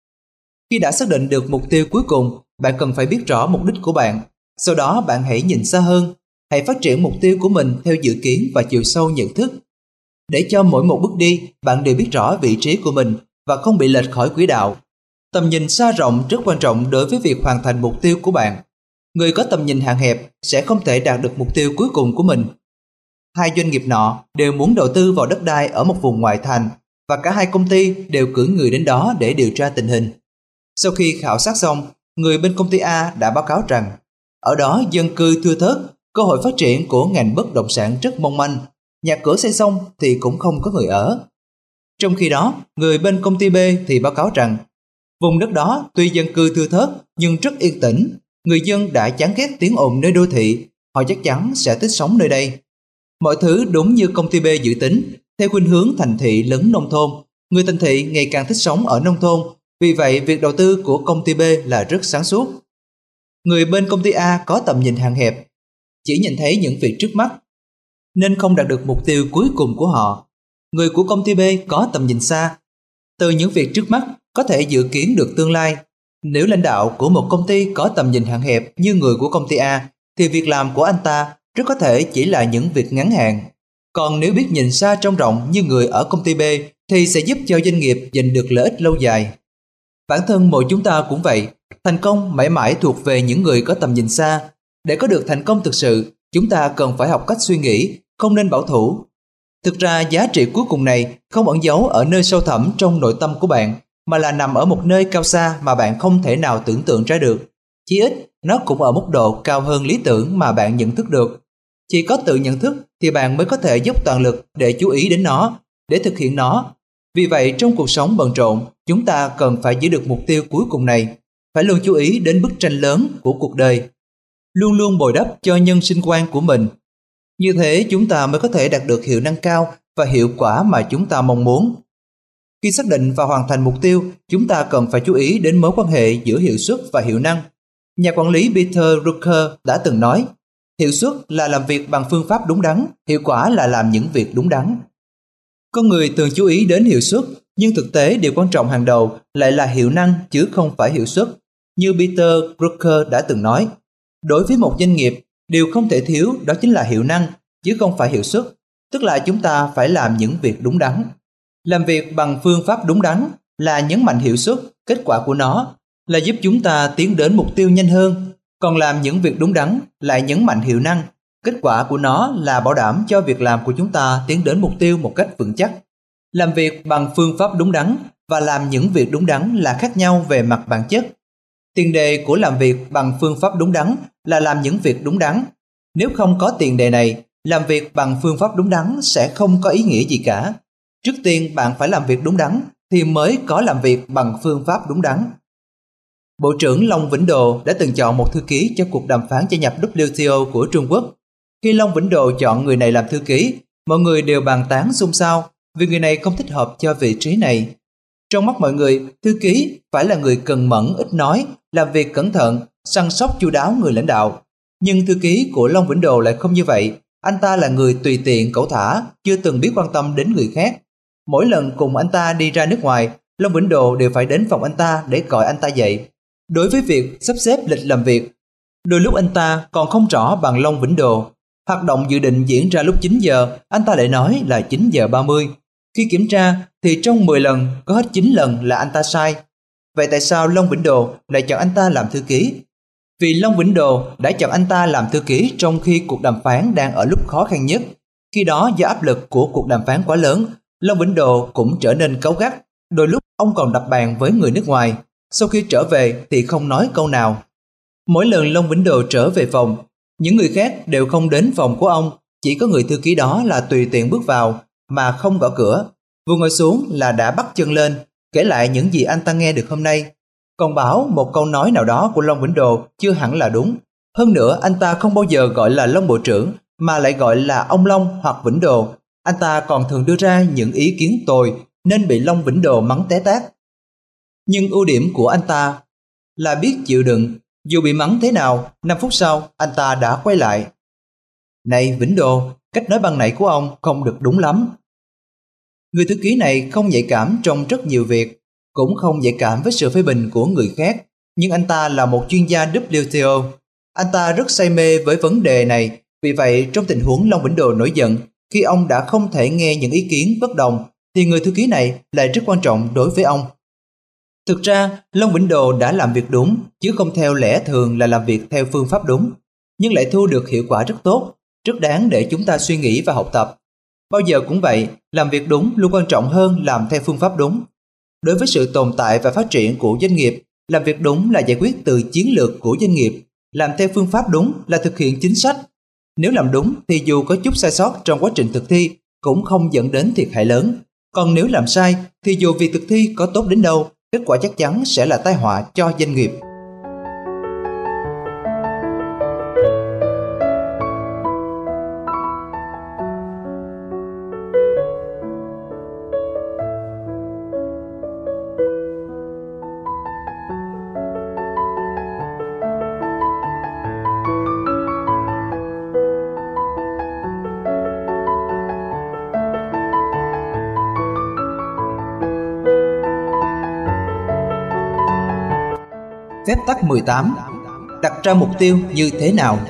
Khi đã xác định được mục tiêu cuối cùng, bạn cần phải biết rõ mục đích của bạn. Sau đó bạn hãy nhìn xa hơn, hãy phát triển mục tiêu của mình theo dự kiến và chiều sâu nhận thức. Để cho mỗi một bước đi, bạn đều biết rõ vị trí của mình và không bị lệch khỏi quỹ đạo. Tầm nhìn xa rộng rất quan trọng đối với việc hoàn thành mục tiêu của bạn. Người có tầm nhìn hạn hẹp sẽ không thể đạt được mục tiêu cuối cùng của mình. Hai doanh nghiệp nọ đều muốn đầu tư vào đất đai ở một vùng ngoại thành và cả hai công ty đều cử người đến đó để điều tra tình hình. Sau khi khảo sát xong, người bên công ty A đã báo cáo rằng ở đó dân cư thưa thớt, cơ hội phát triển của ngành bất động sản rất mong manh, nhà cửa xây xong thì cũng không có người ở. Trong khi đó, người bên công ty B thì báo cáo rằng vùng đất đó tuy dân cư thưa thớt nhưng rất yên tĩnh, người dân đã chán ghét tiếng ồn nơi đô thị, họ chắc chắn sẽ thích sống nơi đây. Mọi thứ đúng như công ty B dự tính, theo khuynh hướng thành thị lấn nông thôn, người thành thị ngày càng thích sống ở nông thôn, vì vậy việc đầu tư của công ty B là rất sáng suốt. Người bên công ty A có tầm nhìn hạn hẹp, chỉ nhìn thấy những việc trước mắt, nên không đạt được mục tiêu cuối cùng của họ. Người của công ty B có tầm nhìn xa, từ những việc trước mắt có thể dự kiến được tương lai. Nếu lãnh đạo của một công ty có tầm nhìn hạn hẹp như người của công ty A, thì việc làm của anh ta rất có thể chỉ là những việc ngắn hạn. Còn nếu biết nhìn xa trông rộng như người ở công ty B, thì sẽ giúp cho doanh nghiệp giành được lợi ích lâu dài. Bản thân mỗi chúng ta cũng vậy, thành công mãi mãi thuộc về những người có tầm nhìn xa. Để có được thành công thực sự, chúng ta cần phải học cách suy nghĩ, không nên bảo thủ. Thực ra giá trị cuối cùng này không ẩn giấu ở nơi sâu thẳm trong nội tâm của bạn, mà là nằm ở một nơi cao xa mà bạn không thể nào tưởng tượng ra được. Chí ít, nó cũng ở mức độ cao hơn lý tưởng mà bạn nhận thức được. Chỉ có tự nhận thức thì bạn mới có thể dốc toàn lực để chú ý đến nó, để thực hiện nó. Vì vậy, trong cuộc sống bận rộn, chúng ta cần phải giữ được mục tiêu cuối cùng này, phải luôn chú ý đến bức tranh lớn của cuộc đời, luôn luôn bồi đắp cho nhân sinh quan của mình. Như thế chúng ta mới có thể đạt được hiệu năng cao và hiệu quả mà chúng ta mong muốn. Khi xác định và hoàn thành mục tiêu, chúng ta cần phải chú ý đến mối quan hệ giữa hiệu suất và hiệu năng. Nhà quản lý Peter Drucker đã từng nói, hiệu suất là làm việc bằng phương pháp đúng đắn, hiệu quả là làm những việc đúng đắn. Con người thường chú ý đến hiệu suất, nhưng thực tế điều quan trọng hàng đầu lại là hiệu năng chứ không phải hiệu suất. Như Peter Drucker đã từng nói, đối với một doanh nghiệp, điều không thể thiếu đó chính là hiệu năng chứ không phải hiệu suất, tức là chúng ta phải làm những việc đúng đắn. Làm việc bằng phương pháp đúng đắn là nhấn mạnh hiệu suất, kết quả của nó là giúp chúng ta tiến đến mục tiêu nhanh hơn, còn làm những việc đúng đắn lại nhấn mạnh hiệu năng, kết quả của nó là bảo đảm cho việc làm của chúng ta tiến đến mục tiêu một cách vững chắc. Làm việc bằng phương pháp đúng đắn và làm những việc đúng đắn là khác nhau về mặt bản chất. Tiền đề của làm việc bằng phương pháp đúng đắn là làm những việc đúng đắn. Nếu không có tiền đề này, làm việc bằng phương pháp đúng đắn sẽ không có ý nghĩa gì cả. Trước tiên bạn phải làm việc đúng đắn thì mới có làm việc bằng phương pháp đúng đắn. Bộ trưởng Long Vĩnh Đồ đã từng chọn một thư ký cho cuộc đàm phán gia nhập W T O của Trung Quốc. Khi Long Vĩnh Đồ chọn người này làm thư ký, mọi người đều bàn tán xôn xao vì người này không thích hợp cho vị trí này. Trong mắt mọi người, thư ký phải là người cần mẫn, ít nói, làm việc cẩn thận, săn sóc chu đáo người lãnh đạo. Nhưng thư ký của Long Vĩnh Đồ lại không như vậy. Anh ta là người tùy tiện, cẩu thả, chưa từng biết quan tâm đến người khác. Mỗi lần cùng anh ta đi ra nước ngoài, Long Vĩnh Đồ đều phải đến phòng anh ta để gọi anh ta dậy. Đối với việc sắp xếp lịch làm việc, đôi lúc anh ta còn không rõ bằng Long Vĩnh Đồ. Hoạt động dự định diễn ra lúc chín giờ, anh ta lại nói là chín giờ ba mươi. Khi kiểm tra thì trong mười lần có hết chín lần là anh ta sai. Vậy tại sao Long Vĩnh Đồ lại chọn anh ta làm thư ký? Vì Long Vĩnh Đồ đã chọn anh ta làm thư ký trong khi cuộc đàm phán đang ở lúc khó khăn nhất. Khi đó do áp lực của cuộc đàm phán quá lớn, Long Vĩnh Đồ cũng trở nên cáu gắt. Đôi lúc ông còn đập bàn với người nước ngoài. Sau khi trở về thì không nói câu nào. Mỗi lần Long Vĩnh Đồ trở về phòng, những người khác đều không đến phòng của ông. Chỉ có người thư ký đó là tùy tiện bước vào mà không gõ cửa. Vừa ngồi xuống là đã bắt chân lên, kể lại những gì anh ta nghe được hôm nay. Còn bảo một câu nói nào đó của Long Vĩnh Đồ chưa hẳn là đúng. Hơn nữa anh ta không bao giờ gọi là Long Bộ trưởng mà lại gọi là ông Long hoặc Vĩnh Đồ. Anh ta còn thường đưa ra những ý kiến tồi nên bị Long Vĩnh Đồ mắng té tát. Nhưng ưu điểm của anh ta là biết chịu đựng. Dù bị mắng thế nào, năm phút sau anh ta đã quay lại. Này Vĩnh Đồ, cách nói ban nãy của ông không được đúng lắm. Người thư ký này không nhạy cảm trong rất nhiều việc, cũng không nhạy cảm với sự phê bình của người khác, nhưng anh ta là một chuyên gia W T O. Anh ta rất say mê với vấn đề này, vì vậy trong tình huống Long Vĩnh Đồ nổi giận, khi ông đã không thể nghe những ý kiến bất đồng, thì người thư ký này lại rất quan trọng đối với ông. Thực ra, Long Vĩnh Đồ đã làm việc đúng, chứ không theo lẽ thường là làm việc theo phương pháp đúng, nhưng lại thu được hiệu quả rất tốt. rất đáng để chúng ta suy nghĩ và học tập. Bao giờ cũng vậy, làm việc đúng luôn quan trọng hơn làm theo phương pháp đúng. Đối với sự tồn tại và phát triển của doanh nghiệp, làm việc đúng là giải quyết từ chiến lược của doanh nghiệp, làm theo phương pháp đúng là thực hiện chính sách. Nếu làm đúng thì dù có chút sai sót trong quá trình thực thi cũng không dẫn đến thiệt hại lớn. Còn nếu làm sai thì dù việc thực thi có tốt đến đâu, kết quả chắc chắn sẽ là tai họa cho doanh nghiệp. Phép tắc mười tám. Đặt ra mục tiêu như thế nào?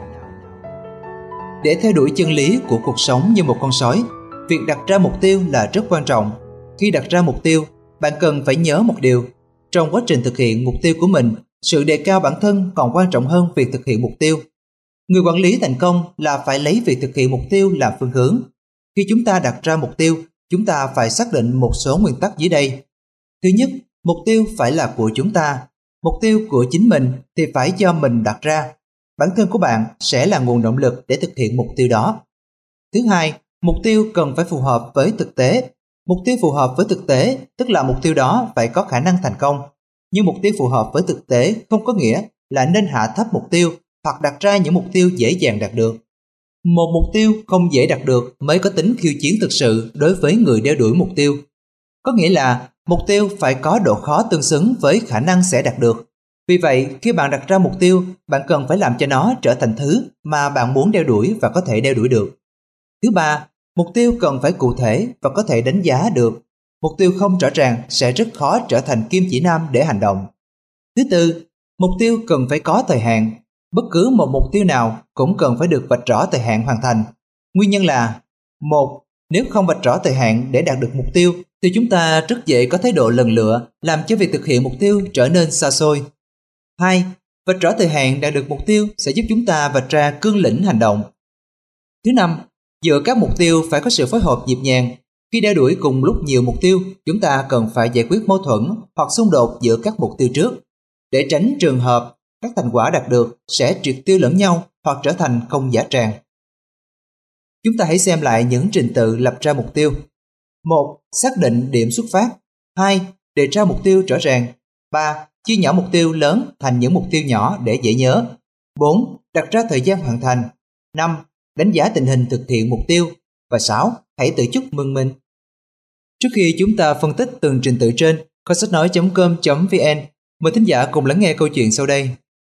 Để theo đuổi chân lý của cuộc sống như một con sói, việc đặt ra mục tiêu là rất quan trọng. Khi đặt ra mục tiêu, bạn cần phải nhớ một điều. Trong quá trình thực hiện mục tiêu của mình, sự đề cao bản thân còn quan trọng hơn việc thực hiện mục tiêu. Người quản lý thành công là phải lấy việc thực hiện mục tiêu làm phương hướng. Khi chúng ta đặt ra mục tiêu, chúng ta phải xác định một số nguyên tắc dưới đây. Thứ nhất, mục tiêu phải là của chúng ta. Mục tiêu của chính mình thì phải do mình đặt ra. Bản thân của bạn sẽ là nguồn động lực để thực hiện mục tiêu đó. Thứ hai, mục tiêu cần phải phù hợp với thực tế. Mục tiêu phù hợp với thực tế tức là mục tiêu đó phải có khả năng thành công. Nhưng mục tiêu phù hợp với thực tế không có nghĩa là nên hạ thấp mục tiêu hoặc đặt ra những mục tiêu dễ dàng đạt được. Một mục tiêu không dễ đạt được mới có tính khiêu chiến thực sự đối với người đeo đuổi mục tiêu. Có nghĩa là mục tiêu phải có độ khó tương xứng với khả năng sẽ đạt được. Vì vậy, khi bạn đặt ra mục tiêu, bạn cần phải làm cho nó trở thành thứ mà bạn muốn đeo đuổi và có thể đeo đuổi được. Thứ ba, mục tiêu cần phải cụ thể và có thể đánh giá được. Mục tiêu không rõ ràng sẽ rất khó trở thành kim chỉ nam để hành động. Thứ tư, mục tiêu cần phải có thời hạn. Bất cứ một mục tiêu nào cũng cần phải được vạch rõ thời hạn hoàn thành. Nguyên nhân là: một. Nếu không vạch rõ thời hạn để đạt được mục tiêu thì chúng ta rất dễ có thái độ lần lựa, làm cho việc thực hiện mục tiêu trở nên xa xôi. Hai. Vạch rõ thời hạn đạt được mục tiêu sẽ giúp chúng ta vạch ra cương lĩnh hành động. Thứ năm, giữa các mục tiêu phải có sự phối hợp nhịp nhàng. Khi đeo đuổi cùng lúc nhiều mục tiêu, chúng ta cần phải giải quyết mâu thuẫn hoặc xung đột giữa các mục tiêu trước, để tránh trường hợp các thành quả đạt được sẽ triệt tiêu lẫn nhau hoặc trở thành không giá tràng. Chúng ta hãy xem lại những trình tự lập ra mục tiêu. một. Xác định điểm xuất phát. hai. Đề ra mục tiêu rõ ràng. ba. Chia nhỏ mục tiêu lớn thành những mục tiêu nhỏ để dễ nhớ. bốn. Đặt ra thời gian hoàn thành. năm. Đánh giá tình hình thực hiện mục tiêu. Và sáu. Hãy tự chúc mừng mình. Trước khi chúng ta phân tích từng trình tự trên, kho sách nói chấm com chấm vn, mời thính giả cùng lắng nghe câu chuyện sau đây.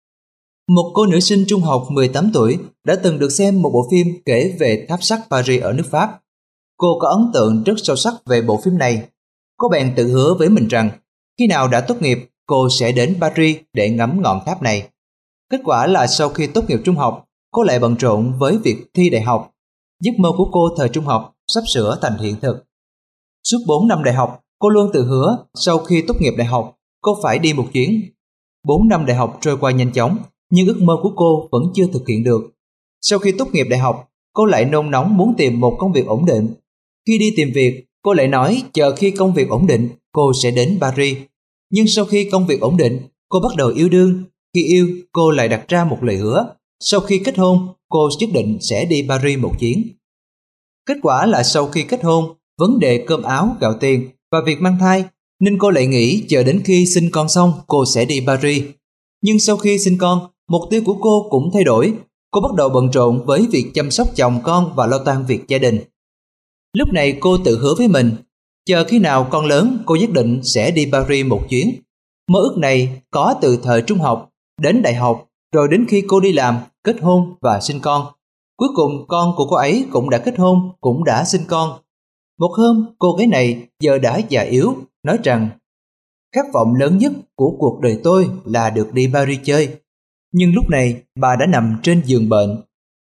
Một cô nữ sinh trung học mười tám tuổi đã từng được xem một bộ phim kể về tháp sắt Paris ở nước Pháp. Cô có ấn tượng rất sâu sắc về bộ phim này. Cô bèn tự hứa với mình rằng khi nào đã tốt nghiệp, cô sẽ đến Paris để ngắm ngọn tháp này. Kết quả là sau khi tốt nghiệp trung học, cô lại bận rộn với việc thi đại học. Giấc mơ của cô thời trung học sắp sửa thành hiện thực. Suốt bốn năm đại học, cô luôn tự hứa sau khi tốt nghiệp đại học, cô phải đi một chuyến. bốn năm đại học trôi qua nhanh chóng, nhưng ước mơ của cô vẫn chưa thực hiện được. Sau khi tốt nghiệp đại học, cô lại nôn nóng muốn tìm một công việc ổn định. Khi đi tìm việc, cô lại nói chờ khi công việc ổn định, cô sẽ đến Paris. Nhưng sau khi công việc ổn định, cô bắt đầu yêu đương. Khi yêu, cô lại đặt ra một lời hứa. Sau khi kết hôn, cô nhất định sẽ đi Paris một chuyến. Kết quả là sau khi kết hôn, vấn đề cơm áo, gạo tiền và việc mang thai, nên cô lại nghĩ chờ đến khi sinh con xong cô sẽ đi Paris. Nhưng sau khi sinh con, mục tiêu của cô cũng thay đổi. Cô bắt đầu bận rộn với việc chăm sóc chồng con và lo toan việc gia đình. Lúc này cô tự hứa với mình, chờ khi nào con lớn cô nhất định sẽ đi Paris một chuyến. Mơ ước này có từ thời trung học đến đại học, rồi đến khi cô đi làm, kết hôn và sinh con. Cuối cùng con của cô ấy cũng đã kết hôn, cũng đã sinh con. Một hôm, cô gái này giờ đã già yếu, nói rằng khát vọng lớn nhất của cuộc đời tôi là được đi Paris chơi. Nhưng lúc này bà đã nằm trên giường bệnh.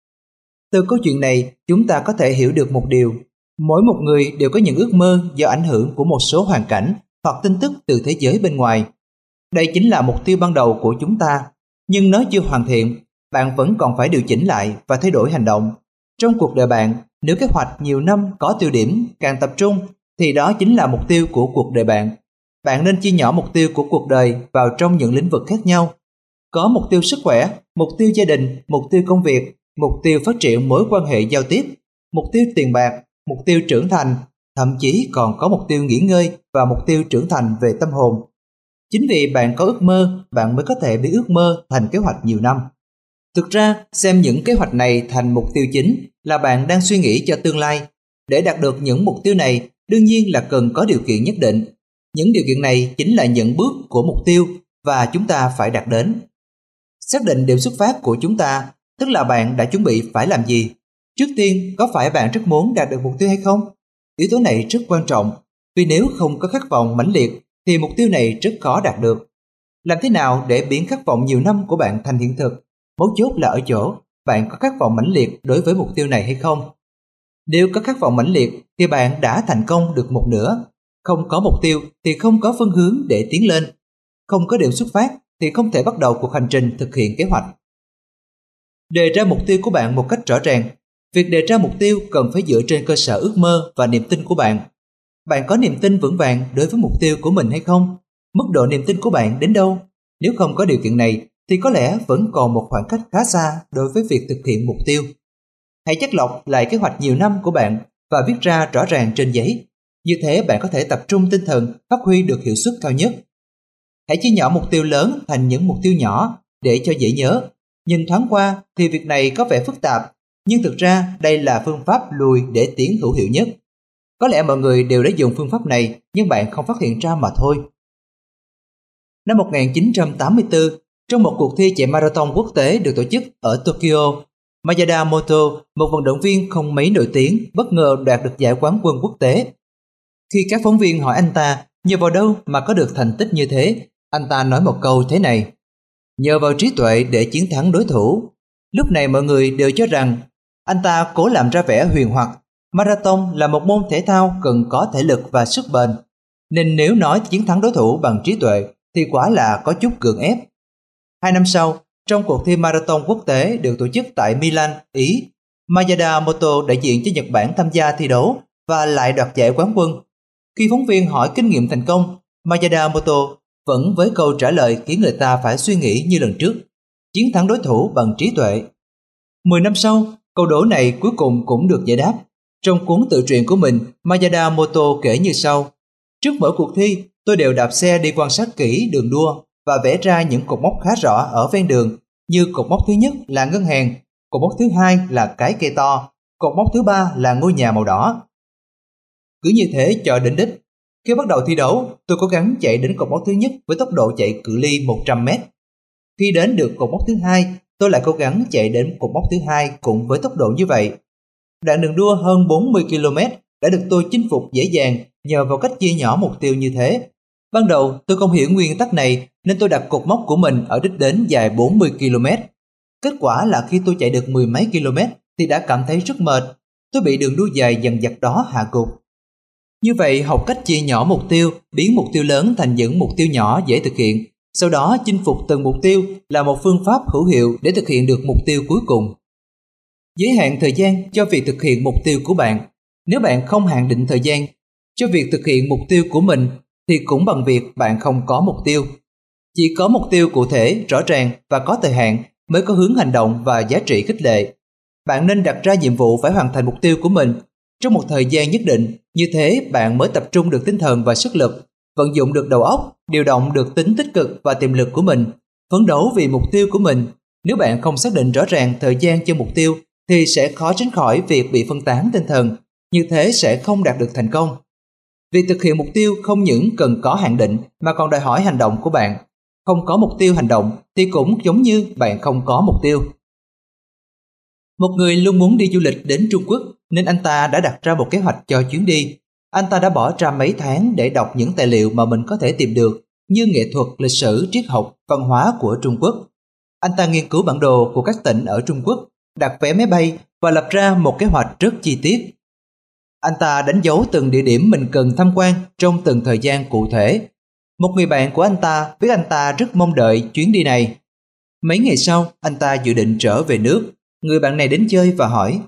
Từ câu chuyện này, chúng ta có thể hiểu được một điều. Mỗi một người đều có những ước mơ do ảnh hưởng của một số hoàn cảnh hoặc tin tức từ thế giới bên ngoài. Đây chính là mục tiêu ban đầu của chúng ta. Nhưng nó chưa hoàn thiện, bạn vẫn còn phải điều chỉnh lại và thay đổi hành động Trong cuộc đời bạn, nếu kế hoạch nhiều năm có tiêu điểm càng tập trung thì đó chính là mục tiêu của cuộc đời bạn. Bạn nên chia nhỏ mục tiêu của cuộc đời vào trong những lĩnh vực khác nhau. Có mục tiêu sức khỏe, mục tiêu gia đình, mục tiêu công việc, mục tiêu phát triển mối quan hệ giao tiếp, mục tiêu tiền bạc, mục tiêu trưởng thành, thậm chí còn có mục tiêu nghỉ ngơi và mục tiêu trưởng thành về tâm hồn. Chính vì bạn có ước mơ, bạn mới có thể biến ước mơ thành kế hoạch nhiều năm. Thực ra, xem những kế hoạch này thành mục tiêu chính là bạn đang suy nghĩ cho tương lai. Để đạt được những mục tiêu này, đương nhiên là cần có điều kiện nhất định. Những điều kiện này chính là những bước của mục tiêu và chúng ta phải đạt đến. Xác định điểm xuất phát của chúng ta, tức là bạn đã chuẩn bị phải làm gì. Trước tiên, có phải bạn rất muốn đạt được mục tiêu hay không? Yếu tố này rất quan trọng, vì nếu không có khát vọng mãnh liệt thì mục tiêu này rất khó đạt được. Làm thế nào để biến khát vọng nhiều năm của bạn thành hiện thực? Mấu chốt là ở chỗ bạn có khát vọng mãnh liệt đối với mục tiêu này hay không. Nếu có khát vọng mãnh liệt thì bạn đã thành công được một nửa. Không có mục tiêu thì không có phương hướng để tiến lên. Không có điểm xuất phát thì không thể bắt đầu cuộc hành trình thực hiện kế hoạch. Đề ra mục tiêu của bạn một cách rõ ràng. Việc đề ra mục tiêu cần phải dựa trên cơ sở ước mơ và niềm tin của bạn. Bạn có niềm tin vững vàng đối với mục tiêu của mình hay không? Mức độ niềm tin của bạn đến đâu? Nếu không có điều kiện này thì có lẽ vẫn còn một khoảng cách khá xa đối với việc thực hiện mục tiêu. Hãy chắt lọc lại kế hoạch nhiều năm của bạn và viết ra rõ ràng trên giấy. Như thế bạn có thể tập trung tinh thần, phát huy được hiệu suất cao nhất. Hãy chia nhỏ mục tiêu lớn thành những mục tiêu nhỏ để cho dễ nhớ. Nhìn thoáng qua thì việc này có vẻ phức tạp, nhưng thực ra đây là phương pháp lùi để tiến hữu hiệu nhất. Có lẽ mọi người đều đã dùng phương pháp này nhưng bạn không phát hiện ra mà thôi. Năm một nghìn chín trăm tám mươi tư, trong một cuộc thi chạy marathon quốc tế được tổ chức ở Tokyo, Mayada Moto, một vận động viên không mấy nổi tiếng, bất ngờ đoạt được giải quán quân quốc tế. Khi các phóng viên hỏi anh ta nhờ vào đâu mà có được thành tích như thế, anh ta nói một câu thế này: nhờ vào trí tuệ để chiến thắng đối thủ. Lúc này mọi người đều cho rằng anh ta cố làm ra vẻ huyền hoặc. Marathon là một môn thể thao cần có thể lực và sức bền, nên nếu nói chiến thắng đối thủ bằng trí tuệ thì quả là có chút gượng ép. Hai năm sau, trong cuộc thi marathon quốc tế được tổ chức tại Milan, Ý, Mayada Moto đại diện cho Nhật Bản tham gia thi đấu và lại đoạt giải quán quân. Khi phóng viên hỏi kinh nghiệm thành công, Mayada Moto vẫn với câu trả lời khiến người ta phải suy nghĩ như lần trước: chiến thắng đối thủ bằng trí tuệ. Mười năm sau, câu đố này cuối cùng cũng được giải đáp. Trong cuốn tự truyện của mình, Mayada Moto kể như sau: trước mỗi cuộc thi, tôi đều đạp xe đi quan sát kỹ đường đua và vẽ ra những cột mốc khá rõ ở ven đường, như cột mốc thứ nhất là ngân hàng, cột mốc thứ hai là cái cây to, cột mốc thứ ba là ngôi nhà màu đỏ. Cứ như thế cho đến đích. Khi bắt đầu thi đấu, tôi cố gắng chạy đến cột mốc thứ nhất với tốc độ chạy cự ly một trăm mét. Khi đến được cột mốc thứ hai, tôi lại cố gắng chạy đến cột mốc thứ hai cũng với tốc độ như vậy. Đoạn đường đua hơn bốn mươi ki lô mét đã được tôi chinh phục dễ dàng nhờ vào cách chia nhỏ mục tiêu như thế. Ban đầu tôi không hiểu nguyên tắc này nên tôi đặt cột mốc của mình ở đích đến dài bốn mươi ki lô mét. Kết quả là khi tôi chạy được mười mấy km thì đã cảm thấy rất mệt. Tôi bị đường đua dài dằng dặc đó hạ gục. Như vậy, học cách chia nhỏ mục tiêu, biến mục tiêu lớn thành những mục tiêu nhỏ dễ thực hiện, sau đó chinh phục từng mục tiêu là một phương pháp hữu hiệu để thực hiện được mục tiêu cuối cùng. Giới hạn thời gian cho việc thực hiện mục tiêu của bạn. Nếu bạn không hạn định thời gian cho việc thực hiện mục tiêu của mình thì cũng bằng việc bạn không có mục tiêu. Chỉ có mục tiêu cụ thể, rõ ràng và có thời hạn mới có hướng hành động và giá trị khích lệ. Bạn nên đặt ra nhiệm vụ phải hoàn thành mục tiêu của mình trong một thời gian nhất định, như thế bạn mới tập trung được tinh thần và sức lực, vận dụng được đầu óc, điều động được tính tích cực và tiềm lực của mình, phấn đấu vì mục tiêu của mình. Nếu bạn không xác định rõ ràng thời gian cho mục tiêu thì sẽ khó tránh khỏi việc bị phân tán tinh thần, như thế sẽ không đạt được thành công. Việc thực hiện mục tiêu không những cần có hạn định mà còn đòi hỏi hành động của bạn. Không có mục tiêu hành động thì cũng giống như bạn không có mục tiêu. Một người luôn muốn đi du lịch đến Trung Quốc nên anh ta đã đặt ra một kế hoạch cho chuyến đi. Anh ta đã bỏ ra mấy tháng để đọc những tài liệu mà mình có thể tìm được, như nghệ thuật, lịch sử, triết học, văn hóa của Trung Quốc. Anh ta nghiên cứu bản đồ của các tỉnh ở Trung Quốc, đặt vé máy bay và lập ra một kế hoạch rất chi tiết. Anh ta đánh dấu từng địa điểm mình cần tham quan trong từng thời gian cụ thể. Một người bạn của anh ta biết anh ta rất mong đợi chuyến đi này. Mấy ngày sau, anh ta dự định trở về nước. Người bạn này đến chơi và hỏi: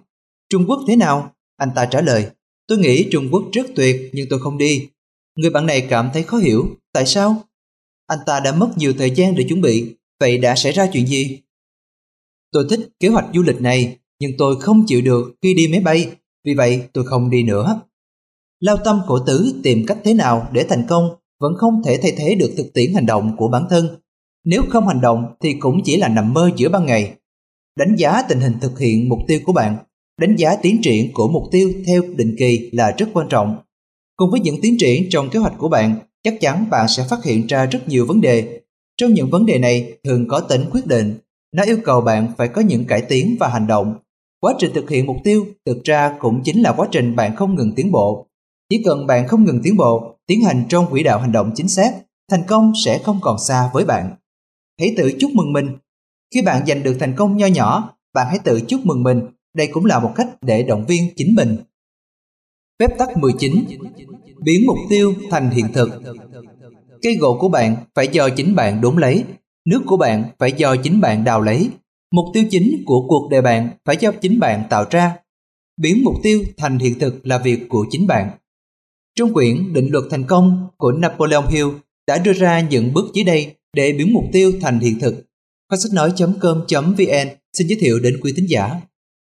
Trung Quốc thế nào? Anh ta trả lời. Tôi nghĩ Trung Quốc rất tuyệt nhưng tôi không đi. Người bạn này cảm thấy khó hiểu. Tại sao? Anh ta đã mất nhiều thời gian để chuẩn bị. Vậy đã xảy ra chuyện gì? Tôi thích kế hoạch du lịch này, nhưng tôi không chịu được khi đi máy bay, vì vậy tôi không đi nữa. Lao tâm khổ tứ tìm cách thế nào để thành công vẫn không thể thay thế được thực tiễn hành động của bản thân. Nếu không hành động thì cũng chỉ là nằm mơ giữa ban ngày. Đánh giá tình hình thực hiện mục tiêu của bạn, đánh giá tiến triển của mục tiêu theo định kỳ là rất quan trọng. Cùng với những tiến triển trong kế hoạch của bạn, chắc chắn bạn sẽ phát hiện ra rất nhiều vấn đề. Trong những vấn đề này thường có tính quyết định, nó yêu cầu bạn phải có những cải tiến và hành động. Quá trình thực hiện mục tiêu thực ra cũng chính là quá trình bạn không ngừng tiến bộ. Chỉ cần bạn không ngừng tiến bộ, tiến hành trong quỹ đạo hành động chính xác, thành công sẽ không còn xa với bạn. Hãy tự chúc mừng mình. Khi bạn giành được thành công nho nhỏ, bạn hãy tự chúc mừng mình. Đây cũng là một cách để động viên chính mình. Phép tắc mười chín. Biến mục tiêu thành hiện thực. Cây gỗ của bạn phải do chính bạn đốn lấy. Nước của bạn phải do chính bạn đào lấy. Mục tiêu chính của cuộc đời bạn phải do chính bạn tạo ra. Biến mục tiêu thành hiện thực là việc của chính bạn. Trong quyển Định luật thành công của Napoleon Hill đã đưa ra những bước dưới đây để biến mục tiêu thành hiện thực. Kho sách nói chấm com chấm vn xin giới thiệu đến quý thính giả.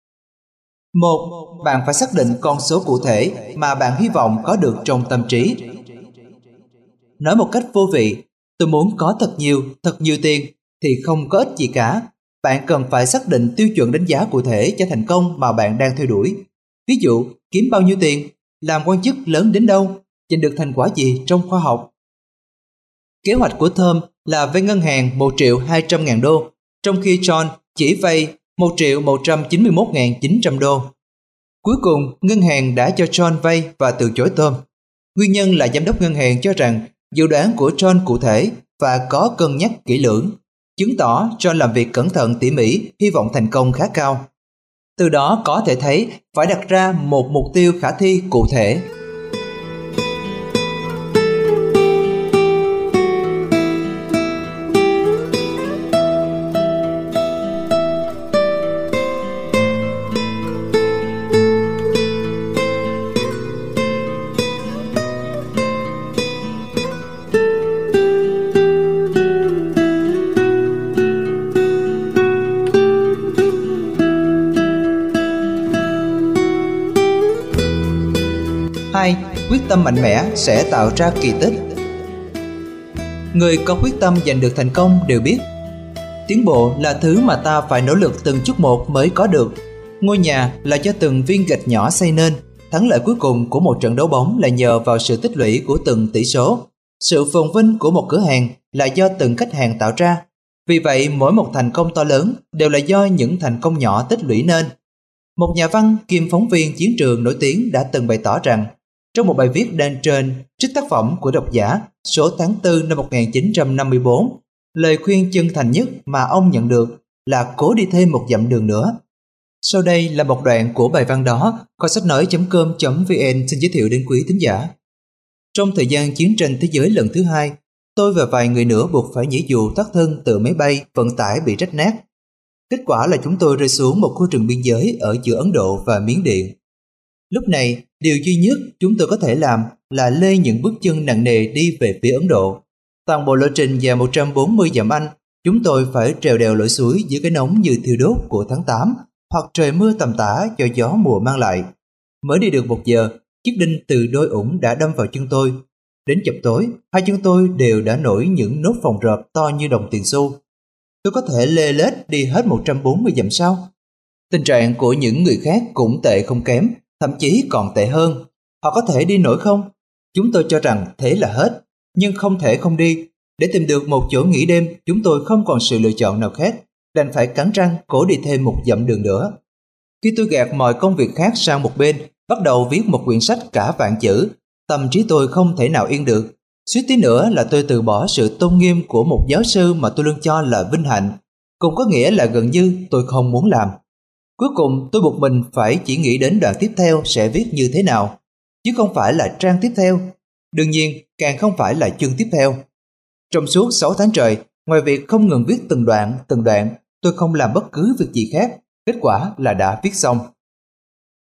một. Bạn phải xác định con số cụ thể mà bạn hy vọng có được trong tâm trí. Nói một cách vô vị, tôi muốn có thật nhiều, thật nhiều tiền thì không có ích gì cả. Bạn cần phải xác định tiêu chuẩn đánh giá cụ thể cho thành công mà bạn đang theo đuổi. Ví dụ, kiếm bao nhiêu tiền, làm quan chức lớn đến đâu, giành được thành quả gì trong khoa học. Kế hoạch của Tom là vay ngân hàng một triệu hai trăm ngàn đô, trong khi John chỉ vay một triệu một trăm chín mươi mốt nghìn chín trăm đô. Cuối cùng, ngân hàng đã cho John vay và từ chối Tom. Nguyên nhân là giám đốc ngân hàng cho rằng dự đoán của John cụ thể và có cân nhắc kỹ lưỡng, chứng tỏ John làm việc cẩn thận tỉ mỉ, hy vọng thành công khá cao. Từ đó có thể thấy phải đặt ra một mục tiêu khả thi cụ thể. hai. Quyết tâm mạnh mẽ sẽ tạo ra kỳ tích. Người có quyết tâm giành được thành công đều biết, tiến bộ là thứ mà ta phải nỗ lực từng chút một mới có được. Ngôi nhà là do từng viên gạch nhỏ xây nên. Thắng lợi cuối cùng của một trận đấu bóng là nhờ vào sự tích lũy của từng tỷ số. Sự phồn vinh của một cửa hàng là do từng khách hàng tạo ra. Vì vậy, mỗi một thành công to lớn đều là do những thành công nhỏ tích lũy nên. Một nhà văn kiêm phóng viên chiến trường nổi tiếng đã từng bày tỏ rằng, trong một bài viết đăng trên trích tác phẩm của độc giả số tháng tư năm một nghìn chín trăm năm mươi tư, lời khuyên chân thành nhất mà ông nhận được là cố đi thêm một dặm đường nữa. Sau đây là một đoạn của bài văn đó, kho sách nói chấm com chấm vn xin giới thiệu đến quý thính giả. Trong thời gian chiến tranh thế giới lần thứ hai, tôi và vài người nữa buộc phải nhảy dù thoát thân từ máy bay vận tải bị rách nát. Kết quả là chúng tôi rơi xuống một khu rừng biên giới ở giữa Ấn Độ và Miến Điện. Lúc này, điều duy nhất chúng tôi có thể làm là lê những bước chân nặng nề đi về phía Ấn Độ. Toàn bộ lộ trình dài một trăm bốn mươi dặm Anh, chúng tôi phải trèo đèo lội suối dưới cái nóng như thiêu đốt của tháng tám, hoặc trời mưa tầm tã do gió mùa mang lại. Mới đi được một giờ, chiếc đinh từ đôi ủng đã đâm vào chân tôi. Đến chập tối, hai chân tôi đều đã nổi những nốt phòng rợp to như đồng tiền xu. Tôi có thể lê lết đi hết một trăm bốn mươi dặm sao? Tình trạng của những người khác cũng tệ không kém, thậm chí còn tệ hơn. Họ có thể đi nổi không? Chúng tôi cho rằng thế là hết, nhưng không thể không đi. Để tìm được một chỗ nghỉ đêm, chúng tôi không còn sự lựa chọn nào khác, đành phải cắn răng cố đi thêm một dặm đường nữa. Khi tôi gạt mọi công việc khác sang một bên, bắt đầu viết một quyển sách cả vạn chữ, tâm trí tôi không thể nào yên được. Suýt tí nữa là tôi từ bỏ sự tôn nghiêm của một giáo sư mà tôi luôn cho là vinh hạnh, cũng có nghĩa là gần như tôi không muốn làm. Cuối cùng tôi buộc mình phải chỉ nghĩ đến đoạn tiếp theo sẽ viết như thế nào, chứ không phải là trang tiếp theo. Đương nhiên, càng không phải là chương tiếp theo. Trong suốt sáu tháng trời, ngoài việc không ngừng viết từng đoạn, từng đoạn, tôi không làm bất cứ việc gì khác. Kết quả là đã viết xong.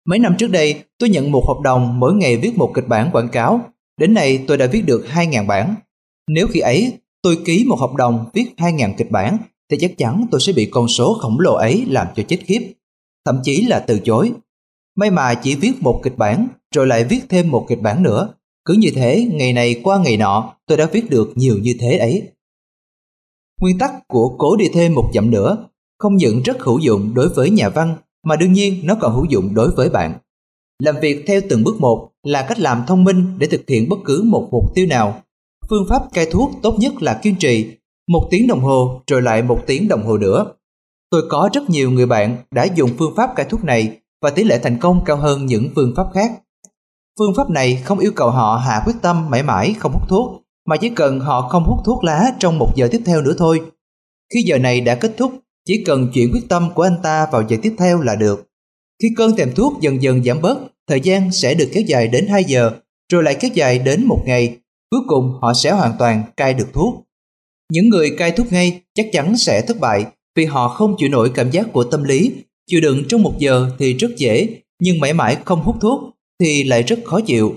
Mấy năm trước đây, tôi nhận một hợp đồng mỗi ngày viết một kịch bản quảng cáo. Đến nay tôi đã viết được hai nghìn bản. Nếu khi ấy tôi ký một hợp đồng viết hai nghìn kịch bản, thì chắc chắn tôi sẽ bị con số khổng lồ ấy làm cho chết khiếp, thậm chí là từ chối. May mà chỉ viết một kịch bản, rồi lại viết thêm một kịch bản nữa. Cứ như thế, ngày này qua ngày nọ, tôi đã viết được nhiều như thế ấy. Nguyên tắc của cố đi thêm một dặm nữa không những rất hữu dụng đối với nhà văn, mà đương nhiên nó còn hữu dụng đối với bạn. Làm việc theo từng bước một là cách làm thông minh để thực hiện bất cứ một mục tiêu nào. Phương pháp cai thuốc tốt nhất là kiên trì, một tiếng đồng hồ rồi lại một tiếng đồng hồ nữa. Tôi có rất nhiều người bạn đã dùng phương pháp cai thuốc này và tỷ lệ thành công cao hơn những phương pháp khác. Phương pháp này không yêu cầu họ hạ quyết tâm mãi mãi không hút thuốc, mà chỉ cần họ không hút thuốc lá trong một giờ tiếp theo nữa thôi. Khi giờ này đã kết thúc, chỉ cần chuyển quyết tâm của anh ta vào giờ tiếp theo là được. Khi cơn thèm thuốc dần dần giảm bớt, thời gian sẽ được kéo dài đến hai giờ, rồi lại kéo dài đến một ngày. Cuối cùng họ sẽ hoàn toàn cai được thuốc. Những người cai thuốc ngay chắc chắn sẽ thất bại vì họ không chịu nổi cảm giác của tâm lý. Chịu đựng trong một giờ thì rất dễ, nhưng mãi mãi không hút thuốc thì lại rất khó chịu.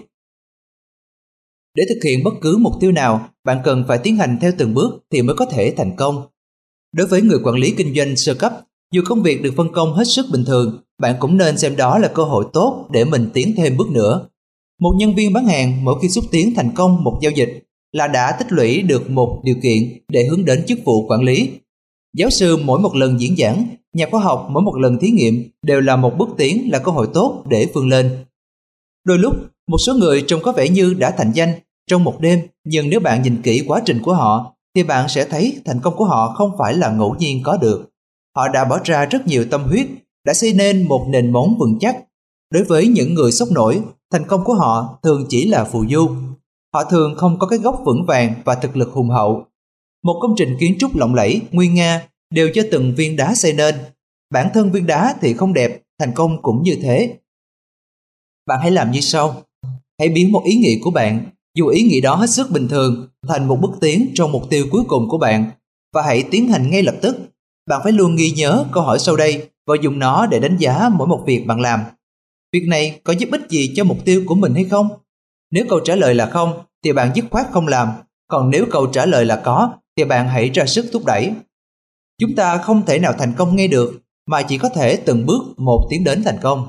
Để thực hiện bất cứ mục tiêu nào, bạn cần phải tiến hành theo từng bước thì mới có thể thành công. Đối với người quản lý kinh doanh sơ cấp, dù công việc được phân công hết sức bình thường, bạn cũng nên xem đó là cơ hội tốt để mình tiến thêm bước nữa. Một nhân viên bán hàng mỗi khi xúc tiến thành công một giao dịch là đã tích lũy được một điều kiện để hướng đến chức vụ quản lý. Giáo sư mỗi một lần diễn giảng, nhà khoa học mỗi một lần thí nghiệm đều là một bước tiến, là cơ hội tốt để vươn lên. Đôi lúc, một số người trông có vẻ như đã thành danh trong một đêm, nhưng nếu bạn nhìn kỹ quá trình của họ, thì bạn sẽ thấy thành công của họ không phải là ngẫu nhiên có được. Họ đã bỏ ra rất nhiều tâm huyết, đã xây nên một nền móng vững chắc. Đối với những người sốc nổi, thành công của họ thường chỉ là phù du. Họ thường không có cái gốc vững vàng và thực lực hùng hậu. Một công trình kiến trúc lộng lẫy, nguy nga đều do từng viên đá xây nên. Bản thân viên đá thì không đẹp, thành công cũng như thế. Bạn hãy làm như sau. Hãy biến một ý nghĩ của bạn, dù ý nghĩ đó hết sức bình thường, thành một bước tiến trong mục tiêu cuối cùng của bạn, và hãy tiến hành ngay lập tức. Bạn phải luôn ghi nhớ câu hỏi sau đây và dùng nó để đánh giá mỗi một việc bạn làm. Việc này có giúp ích gì cho mục tiêu của mình hay không? Nếu câu trả lời là không, thì bạn dứt khoát không làm. Còn nếu câu trả lời là có, thì bạn hãy ra sức thúc đẩy. Chúng ta không thể nào thành công ngay được, mà chỉ có thể từng bước một tiến đến thành công.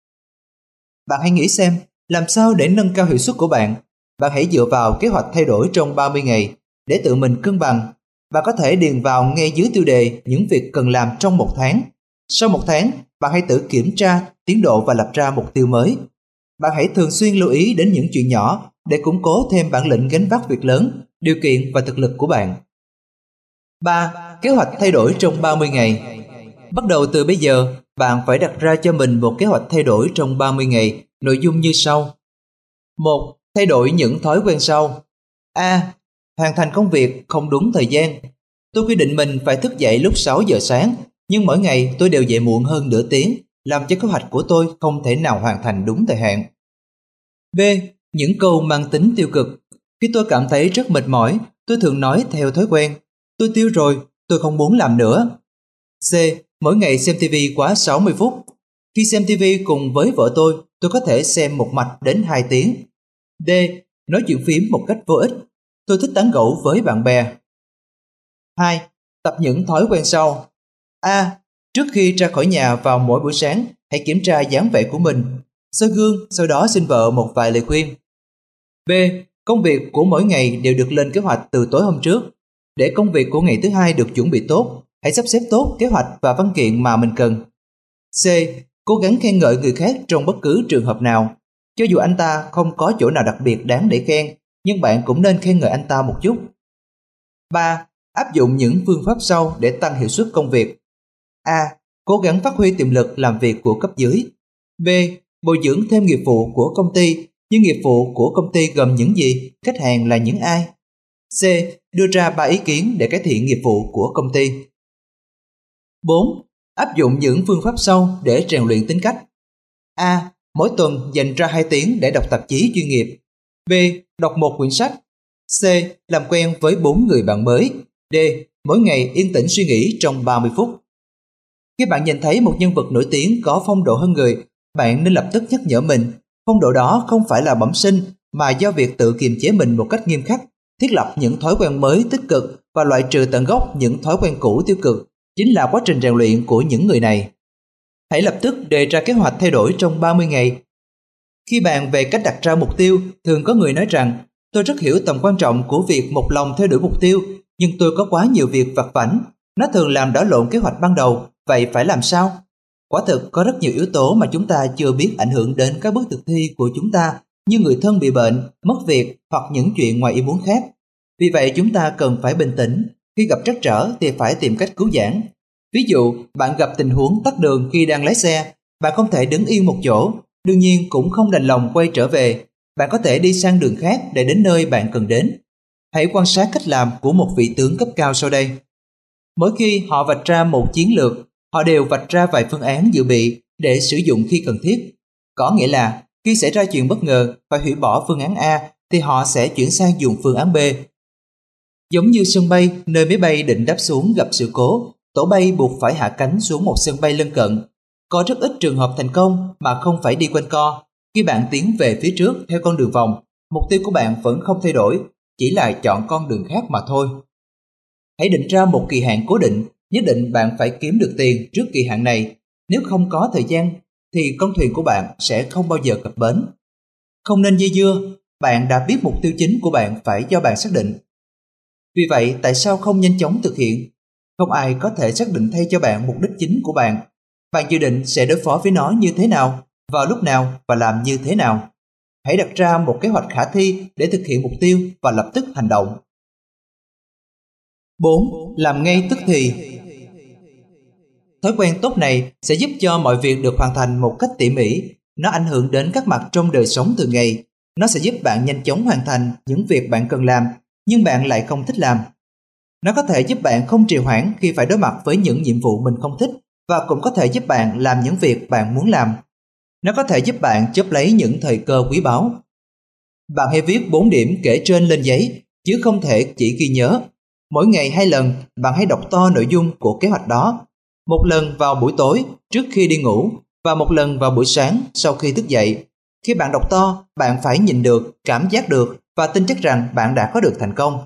Bạn hãy nghĩ xem, làm sao để nâng cao hiệu suất của bạn? Bạn hãy dựa vào kế hoạch thay đổi trong ba mươi ngày để tự mình cân bằng. Bạn có thể điền vào ngay dưới tiêu đề những việc cần làm trong một tháng. Sau một tháng, bạn hãy tự kiểm tra tiến độ và lập ra mục tiêu mới. Bạn hãy thường xuyên lưu ý đến những chuyện nhỏ để củng cố thêm bản lĩnh gánh vác việc lớn, điều kiện và thực lực của bạn. ba. Kế hoạch thay đổi trong ba mươi ngày. Bắt đầu từ bây giờ, bạn phải đặt ra cho mình một kế hoạch thay đổi trong ba mươi ngày, nội dung như sau. một. Thay đổi những thói quen sau. A. Hoàn thành công việc không đúng thời gian. Tôi quy định mình phải thức dậy lúc sáu giờ sáng, nhưng mỗi ngày tôi đều dậy muộn hơn nửa tiếng, làm cho kế hoạch của tôi không thể nào hoàn thành đúng thời hạn. B. Những câu mang tính tiêu cực. Khi tôi cảm thấy rất mệt mỏi, tôi thường nói theo thói quen. Tôi tiêu rồi, tôi không muốn làm nữa. C. Mỗi ngày xem ti vi quá sáu mươi phút. Khi xem ti vi cùng với vợ tôi, tôi có thể xem một mạch đến hai tiếng. D. Nói chuyện phím một cách vô ích. Tôi thích tán gẫu với bạn bè. hai. Tập những thói quen sau. A. Trước khi ra khỏi nhà vào mỗi buổi sáng, hãy kiểm tra dáng vẻ của mình. Soi gương, sau đó xin vợ một vài lời khuyên. B. Công việc của mỗi ngày đều được lên kế hoạch từ tối hôm trước. Để công việc của ngày thứ hai được chuẩn bị tốt, hãy sắp xếp tốt kế hoạch và văn kiện mà mình cần. C. Cố gắng khen ngợi người khác trong bất cứ trường hợp nào. Cho dù anh ta không có chỗ nào đặc biệt đáng để khen, nhưng bạn cũng nên khen ngợi anh ta một chút. ba. Áp dụng những phương pháp sau để tăng hiệu suất công việc. A. Cố gắng phát huy tiềm lực làm việc của cấp dưới. B. Bồi dưỡng thêm nghiệp vụ của công ty. Nhưng nghiệp vụ của công ty gồm những gì? Khách hàng là những ai? C. Đưa ra ba ý kiến để cải thiện nghiệp vụ của công ty. bốn. Áp dụng những phương pháp sau để rèn luyện tính cách. A. Mỗi tuần dành ra hai tiếng để đọc tạp chí chuyên nghiệp. B. Đọc một quyển sách. C. Làm quen với bốn người bạn mới. D. Mỗi ngày yên tĩnh suy nghĩ trong ba mươi phút. Khi bạn nhìn thấy một nhân vật nổi tiếng có phong độ hơn người, bạn nên lập tức nhắc nhở mình, phong độ đó không phải là bẩm sinh mà do việc tự kiềm chế mình một cách nghiêm khắc, thiết lập những thói quen mới tích cực và loại trừ tận gốc những thói quen cũ tiêu cực, chính là quá trình rèn luyện của những người này. Hãy lập tức đề ra kế hoạch thay đổi trong ba mươi ngày. Khi bàn về cách đặt ra mục tiêu, thường có người nói rằng, tôi rất hiểu tầm quan trọng của việc một lòng theo đuổi mục tiêu, nhưng tôi có quá nhiều việc vặt vãnh, nó thường làm đảo lộn kế hoạch ban đầu, vậy phải làm sao? Quả thực có rất nhiều yếu tố mà chúng ta chưa biết ảnh hưởng đến các bước thực thi của chúng ta, như người thân bị bệnh, mất việc hoặc những chuyện ngoài ý muốn khác. Vì vậy chúng ta cần phải bình tĩnh, khi gặp trắc trở thì phải tìm cách cứu vãn. Ví dụ, bạn gặp tình huống tắc đường khi đang lái xe, bạn không thể đứng yên một chỗ, đương nhiên cũng không đành lòng quay trở về, bạn có thể đi sang đường khác để đến nơi bạn cần đến. Hãy quan sát cách làm của một vị tướng cấp cao sau đây. Mỗi khi họ vạch ra một chiến lược, họ đều vạch ra vài phương án dự bị để sử dụng khi cần thiết. Có nghĩa là khi xảy ra chuyện bất ngờ phải hủy bỏ phương án A thì họ sẽ chuyển sang dùng phương án B. Giống như sân bay, nơi máy bay định đáp xuống gặp sự cố, tổ bay buộc phải hạ cánh xuống một sân bay lân cận. Có rất ít trường hợp thành công mà không phải đi quanh co. Khi bạn tiến về phía trước theo con đường vòng, mục tiêu của bạn vẫn không thay đổi, chỉ là chọn con đường khác mà thôi. Hãy định ra một kỳ hạn cố định, nhất định bạn phải kiếm được tiền trước kỳ hạn này. Nếu không có thời gian, thì con thuyền của bạn sẽ không bao giờ cập bến. Không nên dây dưa, bạn đã biết mục tiêu chính của bạn phải do bạn xác định. Vì vậy, tại sao không nhanh chóng thực hiện? Không ai có thể xác định thay cho bạn mục đích chính của bạn. Bạn dự định sẽ đối phó với nó như thế nào, vào lúc nào và làm như thế nào. Hãy đặt ra một kế hoạch khả thi để thực hiện mục tiêu và lập tức hành động. bốn. Làm ngay tức thì. Thói quen tốt này sẽ giúp cho mọi việc được hoàn thành một cách tỉ mỉ. Nó ảnh hưởng đến các mặt trong đời sống thường ngày. Nó sẽ giúp bạn nhanh chóng hoàn thành những việc bạn cần làm, nhưng bạn lại không thích làm. Nó có thể giúp bạn không trì hoãn khi phải đối mặt với những nhiệm vụ mình không thích, và cũng có thể giúp bạn làm những việc bạn muốn làm. Nó có thể giúp bạn chớp lấy những thời cơ quý báu. Bạn hãy viết bốn điểm kể trên lên giấy, chứ không thể chỉ ghi nhớ. Mỗi ngày hai lần, bạn hãy đọc to nội dung của kế hoạch đó. Một lần vào buổi tối trước khi đi ngủ và một lần vào buổi sáng sau khi thức dậy. Khi bạn đọc to, bạn phải nhìn được, cảm giác được và tin chắc rằng bạn đã có được thành công.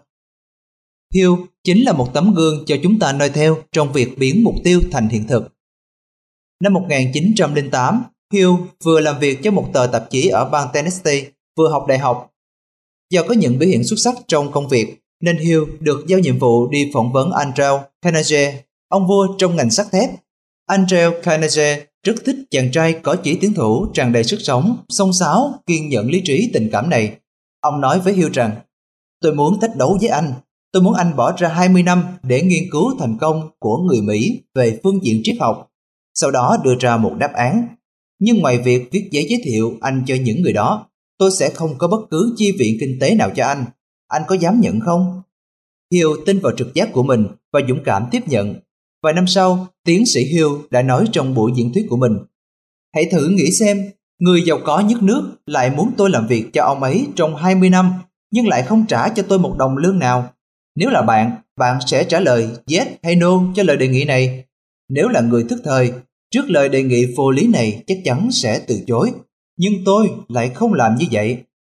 Hill chính là một tấm gương cho chúng ta noi theo trong việc biến mục tiêu thành hiện thực. Năm một nghìn chín trăm lẻ tám, Hill vừa làm việc cho một tờ tạp chí ở bang Tennessee, vừa học đại học. Do có những biểu hiện xuất sắc trong công việc, nên Hill được giao nhiệm vụ đi phỏng vấn Andrew Carnegie, ông vua trong ngành sắt thép. Andrew Carnegie rất thích chàng trai có chí tiến thủ tràn đầy sức sống, xông xáo, kiên nhẫn lý trí tình cảm này. Ông nói với Hill rằng, tôi muốn thách đấu với anh. Tôi muốn anh bỏ ra hai mươi năm để nghiên cứu thành công của người Mỹ về phương diện triết học, sau đó đưa ra một đáp án. Nhưng ngoài việc viết giấy giới thiệu anh cho những người đó, tôi sẽ không có bất cứ chi viện kinh tế nào cho anh. Anh có dám nhận không? Hill tin vào trực giác của mình và dũng cảm tiếp nhận. Vài năm sau, tiến sĩ Hill đã nói trong buổi diễn thuyết của mình, hãy thử nghĩ xem, người giàu có nhất nước lại muốn tôi làm việc cho ông ấy trong hai mươi năm, nhưng lại không trả cho tôi một đồng lương nào. Nếu là bạn, bạn sẽ trả lời yes hay no cho lời đề nghị này. Nếu là người thức thời, trước lời đề nghị vô lý này chắc chắn sẽ từ chối. Nhưng tôi lại không làm như vậy.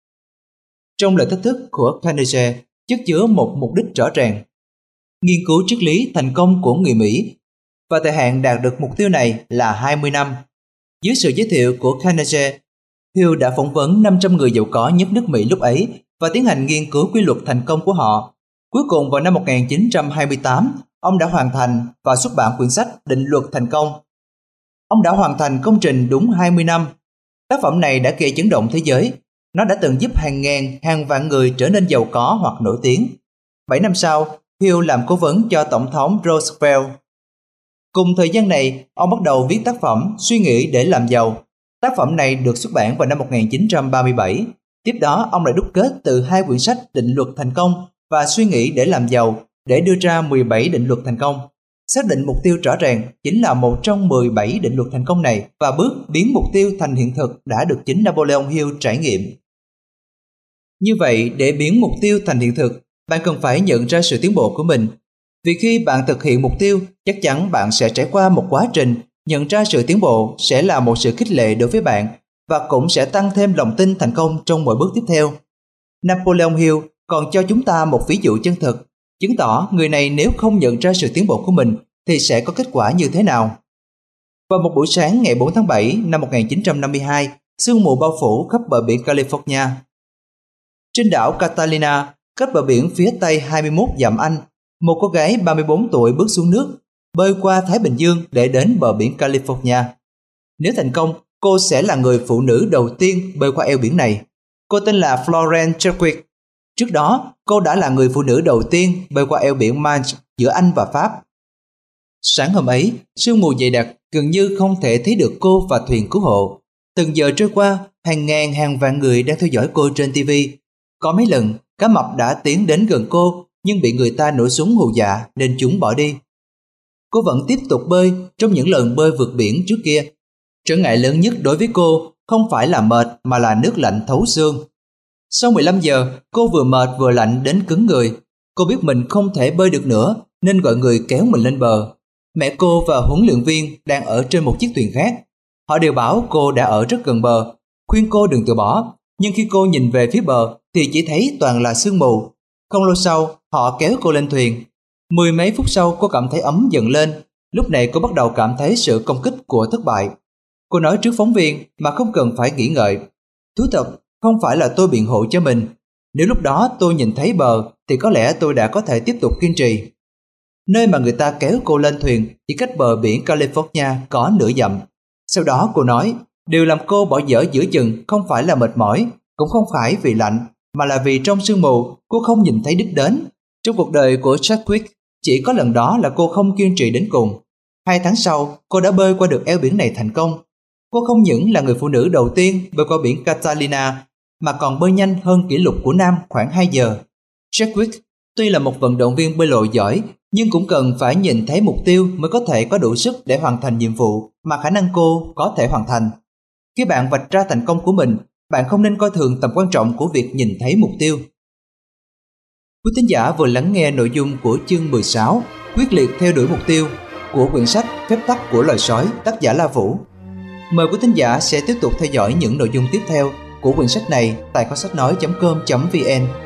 Trong lời thách thức của Carnegie chất chứa một mục đích rõ ràng. Nghiên cứu triết lý thành công của người Mỹ, và thời hạn đạt được mục tiêu này là hai mươi năm. Dưới sự giới thiệu của Carnegie, Hill đã phỏng vấn năm trăm người giàu có nhất nước Mỹ lúc ấy và tiến hành nghiên cứu quy luật thành công của họ. Cuối cùng vào năm một nghìn chín trăm hai mươi tám, ông đã hoàn thành và xuất bản quyển sách Định luật thành công. Ông đã hoàn thành công trình đúng hai mươi năm. Tác phẩm này đã gây chấn động thế giới. Nó đã từng giúp hàng ngàn, hàng vạn người trở nên giàu có hoặc nổi tiếng. Bảy năm sau, Hill làm cố vấn cho Tổng thống Roosevelt. Cùng thời gian này, ông bắt đầu viết tác phẩm Suy nghĩ để làm giàu. Tác phẩm này được xuất bản vào năm một nghìn chín trăm ba mươi bảy. Tiếp đó, ông lại đúc kết từ hai quyển sách Định luật thành công và Suy nghĩ để làm giàu để đưa ra mười bảy định luật thành công. Xác định mục tiêu rõ ràng chính là một trong mười bảy định luật thành công này, và bước biến mục tiêu thành hiện thực đã được chính Napoleon Hill trải nghiệm. Như vậy, để biến mục tiêu thành hiện thực, bạn cần phải nhận ra sự tiến bộ của mình. Vì khi bạn thực hiện mục tiêu, chắc chắn bạn sẽ trải qua một quá trình Nhận ra sự tiến bộ sẽ là một sự khích lệ đối với bạn và cũng sẽ tăng thêm lòng tin thành công trong mọi bước tiếp theo. Napoleon Hill còn cho chúng ta một ví dụ chân thực, chứng tỏ người này nếu không nhận ra sự tiến bộ của mình thì sẽ có kết quả như thế nào. Vào một buổi sáng ngày bốn tháng bảy năm một nghìn chín trăm năm mươi hai, sương mù bao phủ khắp bờ biển California. Trên đảo Catalina, cách bờ biển phía tây hai mươi mốt dặm Anh, một cô gái ba mươi bốn tuổi bước xuống nước, bơi qua Thái Bình Dương để đến bờ biển California. Nếu thành công, cô sẽ là người phụ nữ đầu tiên bơi qua eo biển này. Cô tên là Florence Chadwick. Trước đó, cô đã là người phụ nữ đầu tiên bơi qua eo biển Manche giữa Anh và Pháp. Sáng hôm ấy, sương mù dày đặc gần như không thể thấy được cô và thuyền cứu hộ. Từng giờ trôi qua, hàng ngàn hàng vạn người đang theo dõi cô trên ti vi. Có mấy lần, cá mập đã tiến đến gần cô nhưng bị người ta nổ súng hù dọa nên chúng bỏ đi. Cô vẫn tiếp tục bơi trong những lần bơi vượt biển trước kia. Trở ngại lớn nhất đối với cô không phải là mệt mà là nước lạnh thấu xương. Sau mười lăm giờ, cô vừa mệt vừa lạnh đến cứng người. Cô biết mình không thể bơi được nữa nên gọi người kéo mình lên bờ. Mẹ cô và huấn luyện viên đang ở trên một chiếc thuyền khác. Họ đều bảo cô đã ở rất gần bờ, khuyên cô đừng từ bỏ. Nhưng khi cô nhìn về phía bờ thì chỉ thấy toàn là sương mù. Không lâu sau, họ kéo cô lên thuyền. Mười mấy phút sau cô cảm thấy ấm dần lên. Lúc này cô bắt đầu cảm thấy sự công kích của thất bại. Cô nói trước phóng viên mà không cần phải nghĩ ngợi. Thú thật, không phải là tôi biện hộ cho mình. Nếu lúc đó tôi nhìn thấy bờ thì có lẽ tôi đã có thể tiếp tục kiên trì. Nơi mà người ta kéo cô lên thuyền chỉ cách bờ biển California có nửa dặm. Sau đó cô nói, điều làm cô bỏ dở giữa chừng không phải là mệt mỏi, cũng không phải vì lạnh, mà là vì trong sương mù cô không nhìn thấy đích đến. Trong cuộc đời của Chadwick, chỉ có lần đó là cô không kiên trì đến cùng. Hai tháng sau, cô đã bơi qua được eo biển này thành công. Cô không những là người phụ nữ đầu tiên bơi qua biển Catalina, mà còn bơi nhanh hơn kỷ lục của nam khoảng hai giờ. Chadwick tuy là một vận động viên bơi lội giỏi, nhưng cũng cần phải nhìn thấy mục tiêu mới có thể có đủ sức để hoàn thành nhiệm vụ mà khả năng cô có thể hoàn thành. Khi bạn vạch ra thành công của mình, bạn không nên coi thường tầm quan trọng của việc nhìn thấy mục tiêu. Quý thính giả vừa lắng nghe nội dung của chương mười sáu, Quyết liệt theo đuổi mục tiêu, của quyển sách Phép tắc của loài sói, tác giả La Vũ. Mời quý thính giả sẽ tiếp tục theo dõi những nội dung tiếp theo của quyển sách này tại kho sách nói chấm com chấm vn.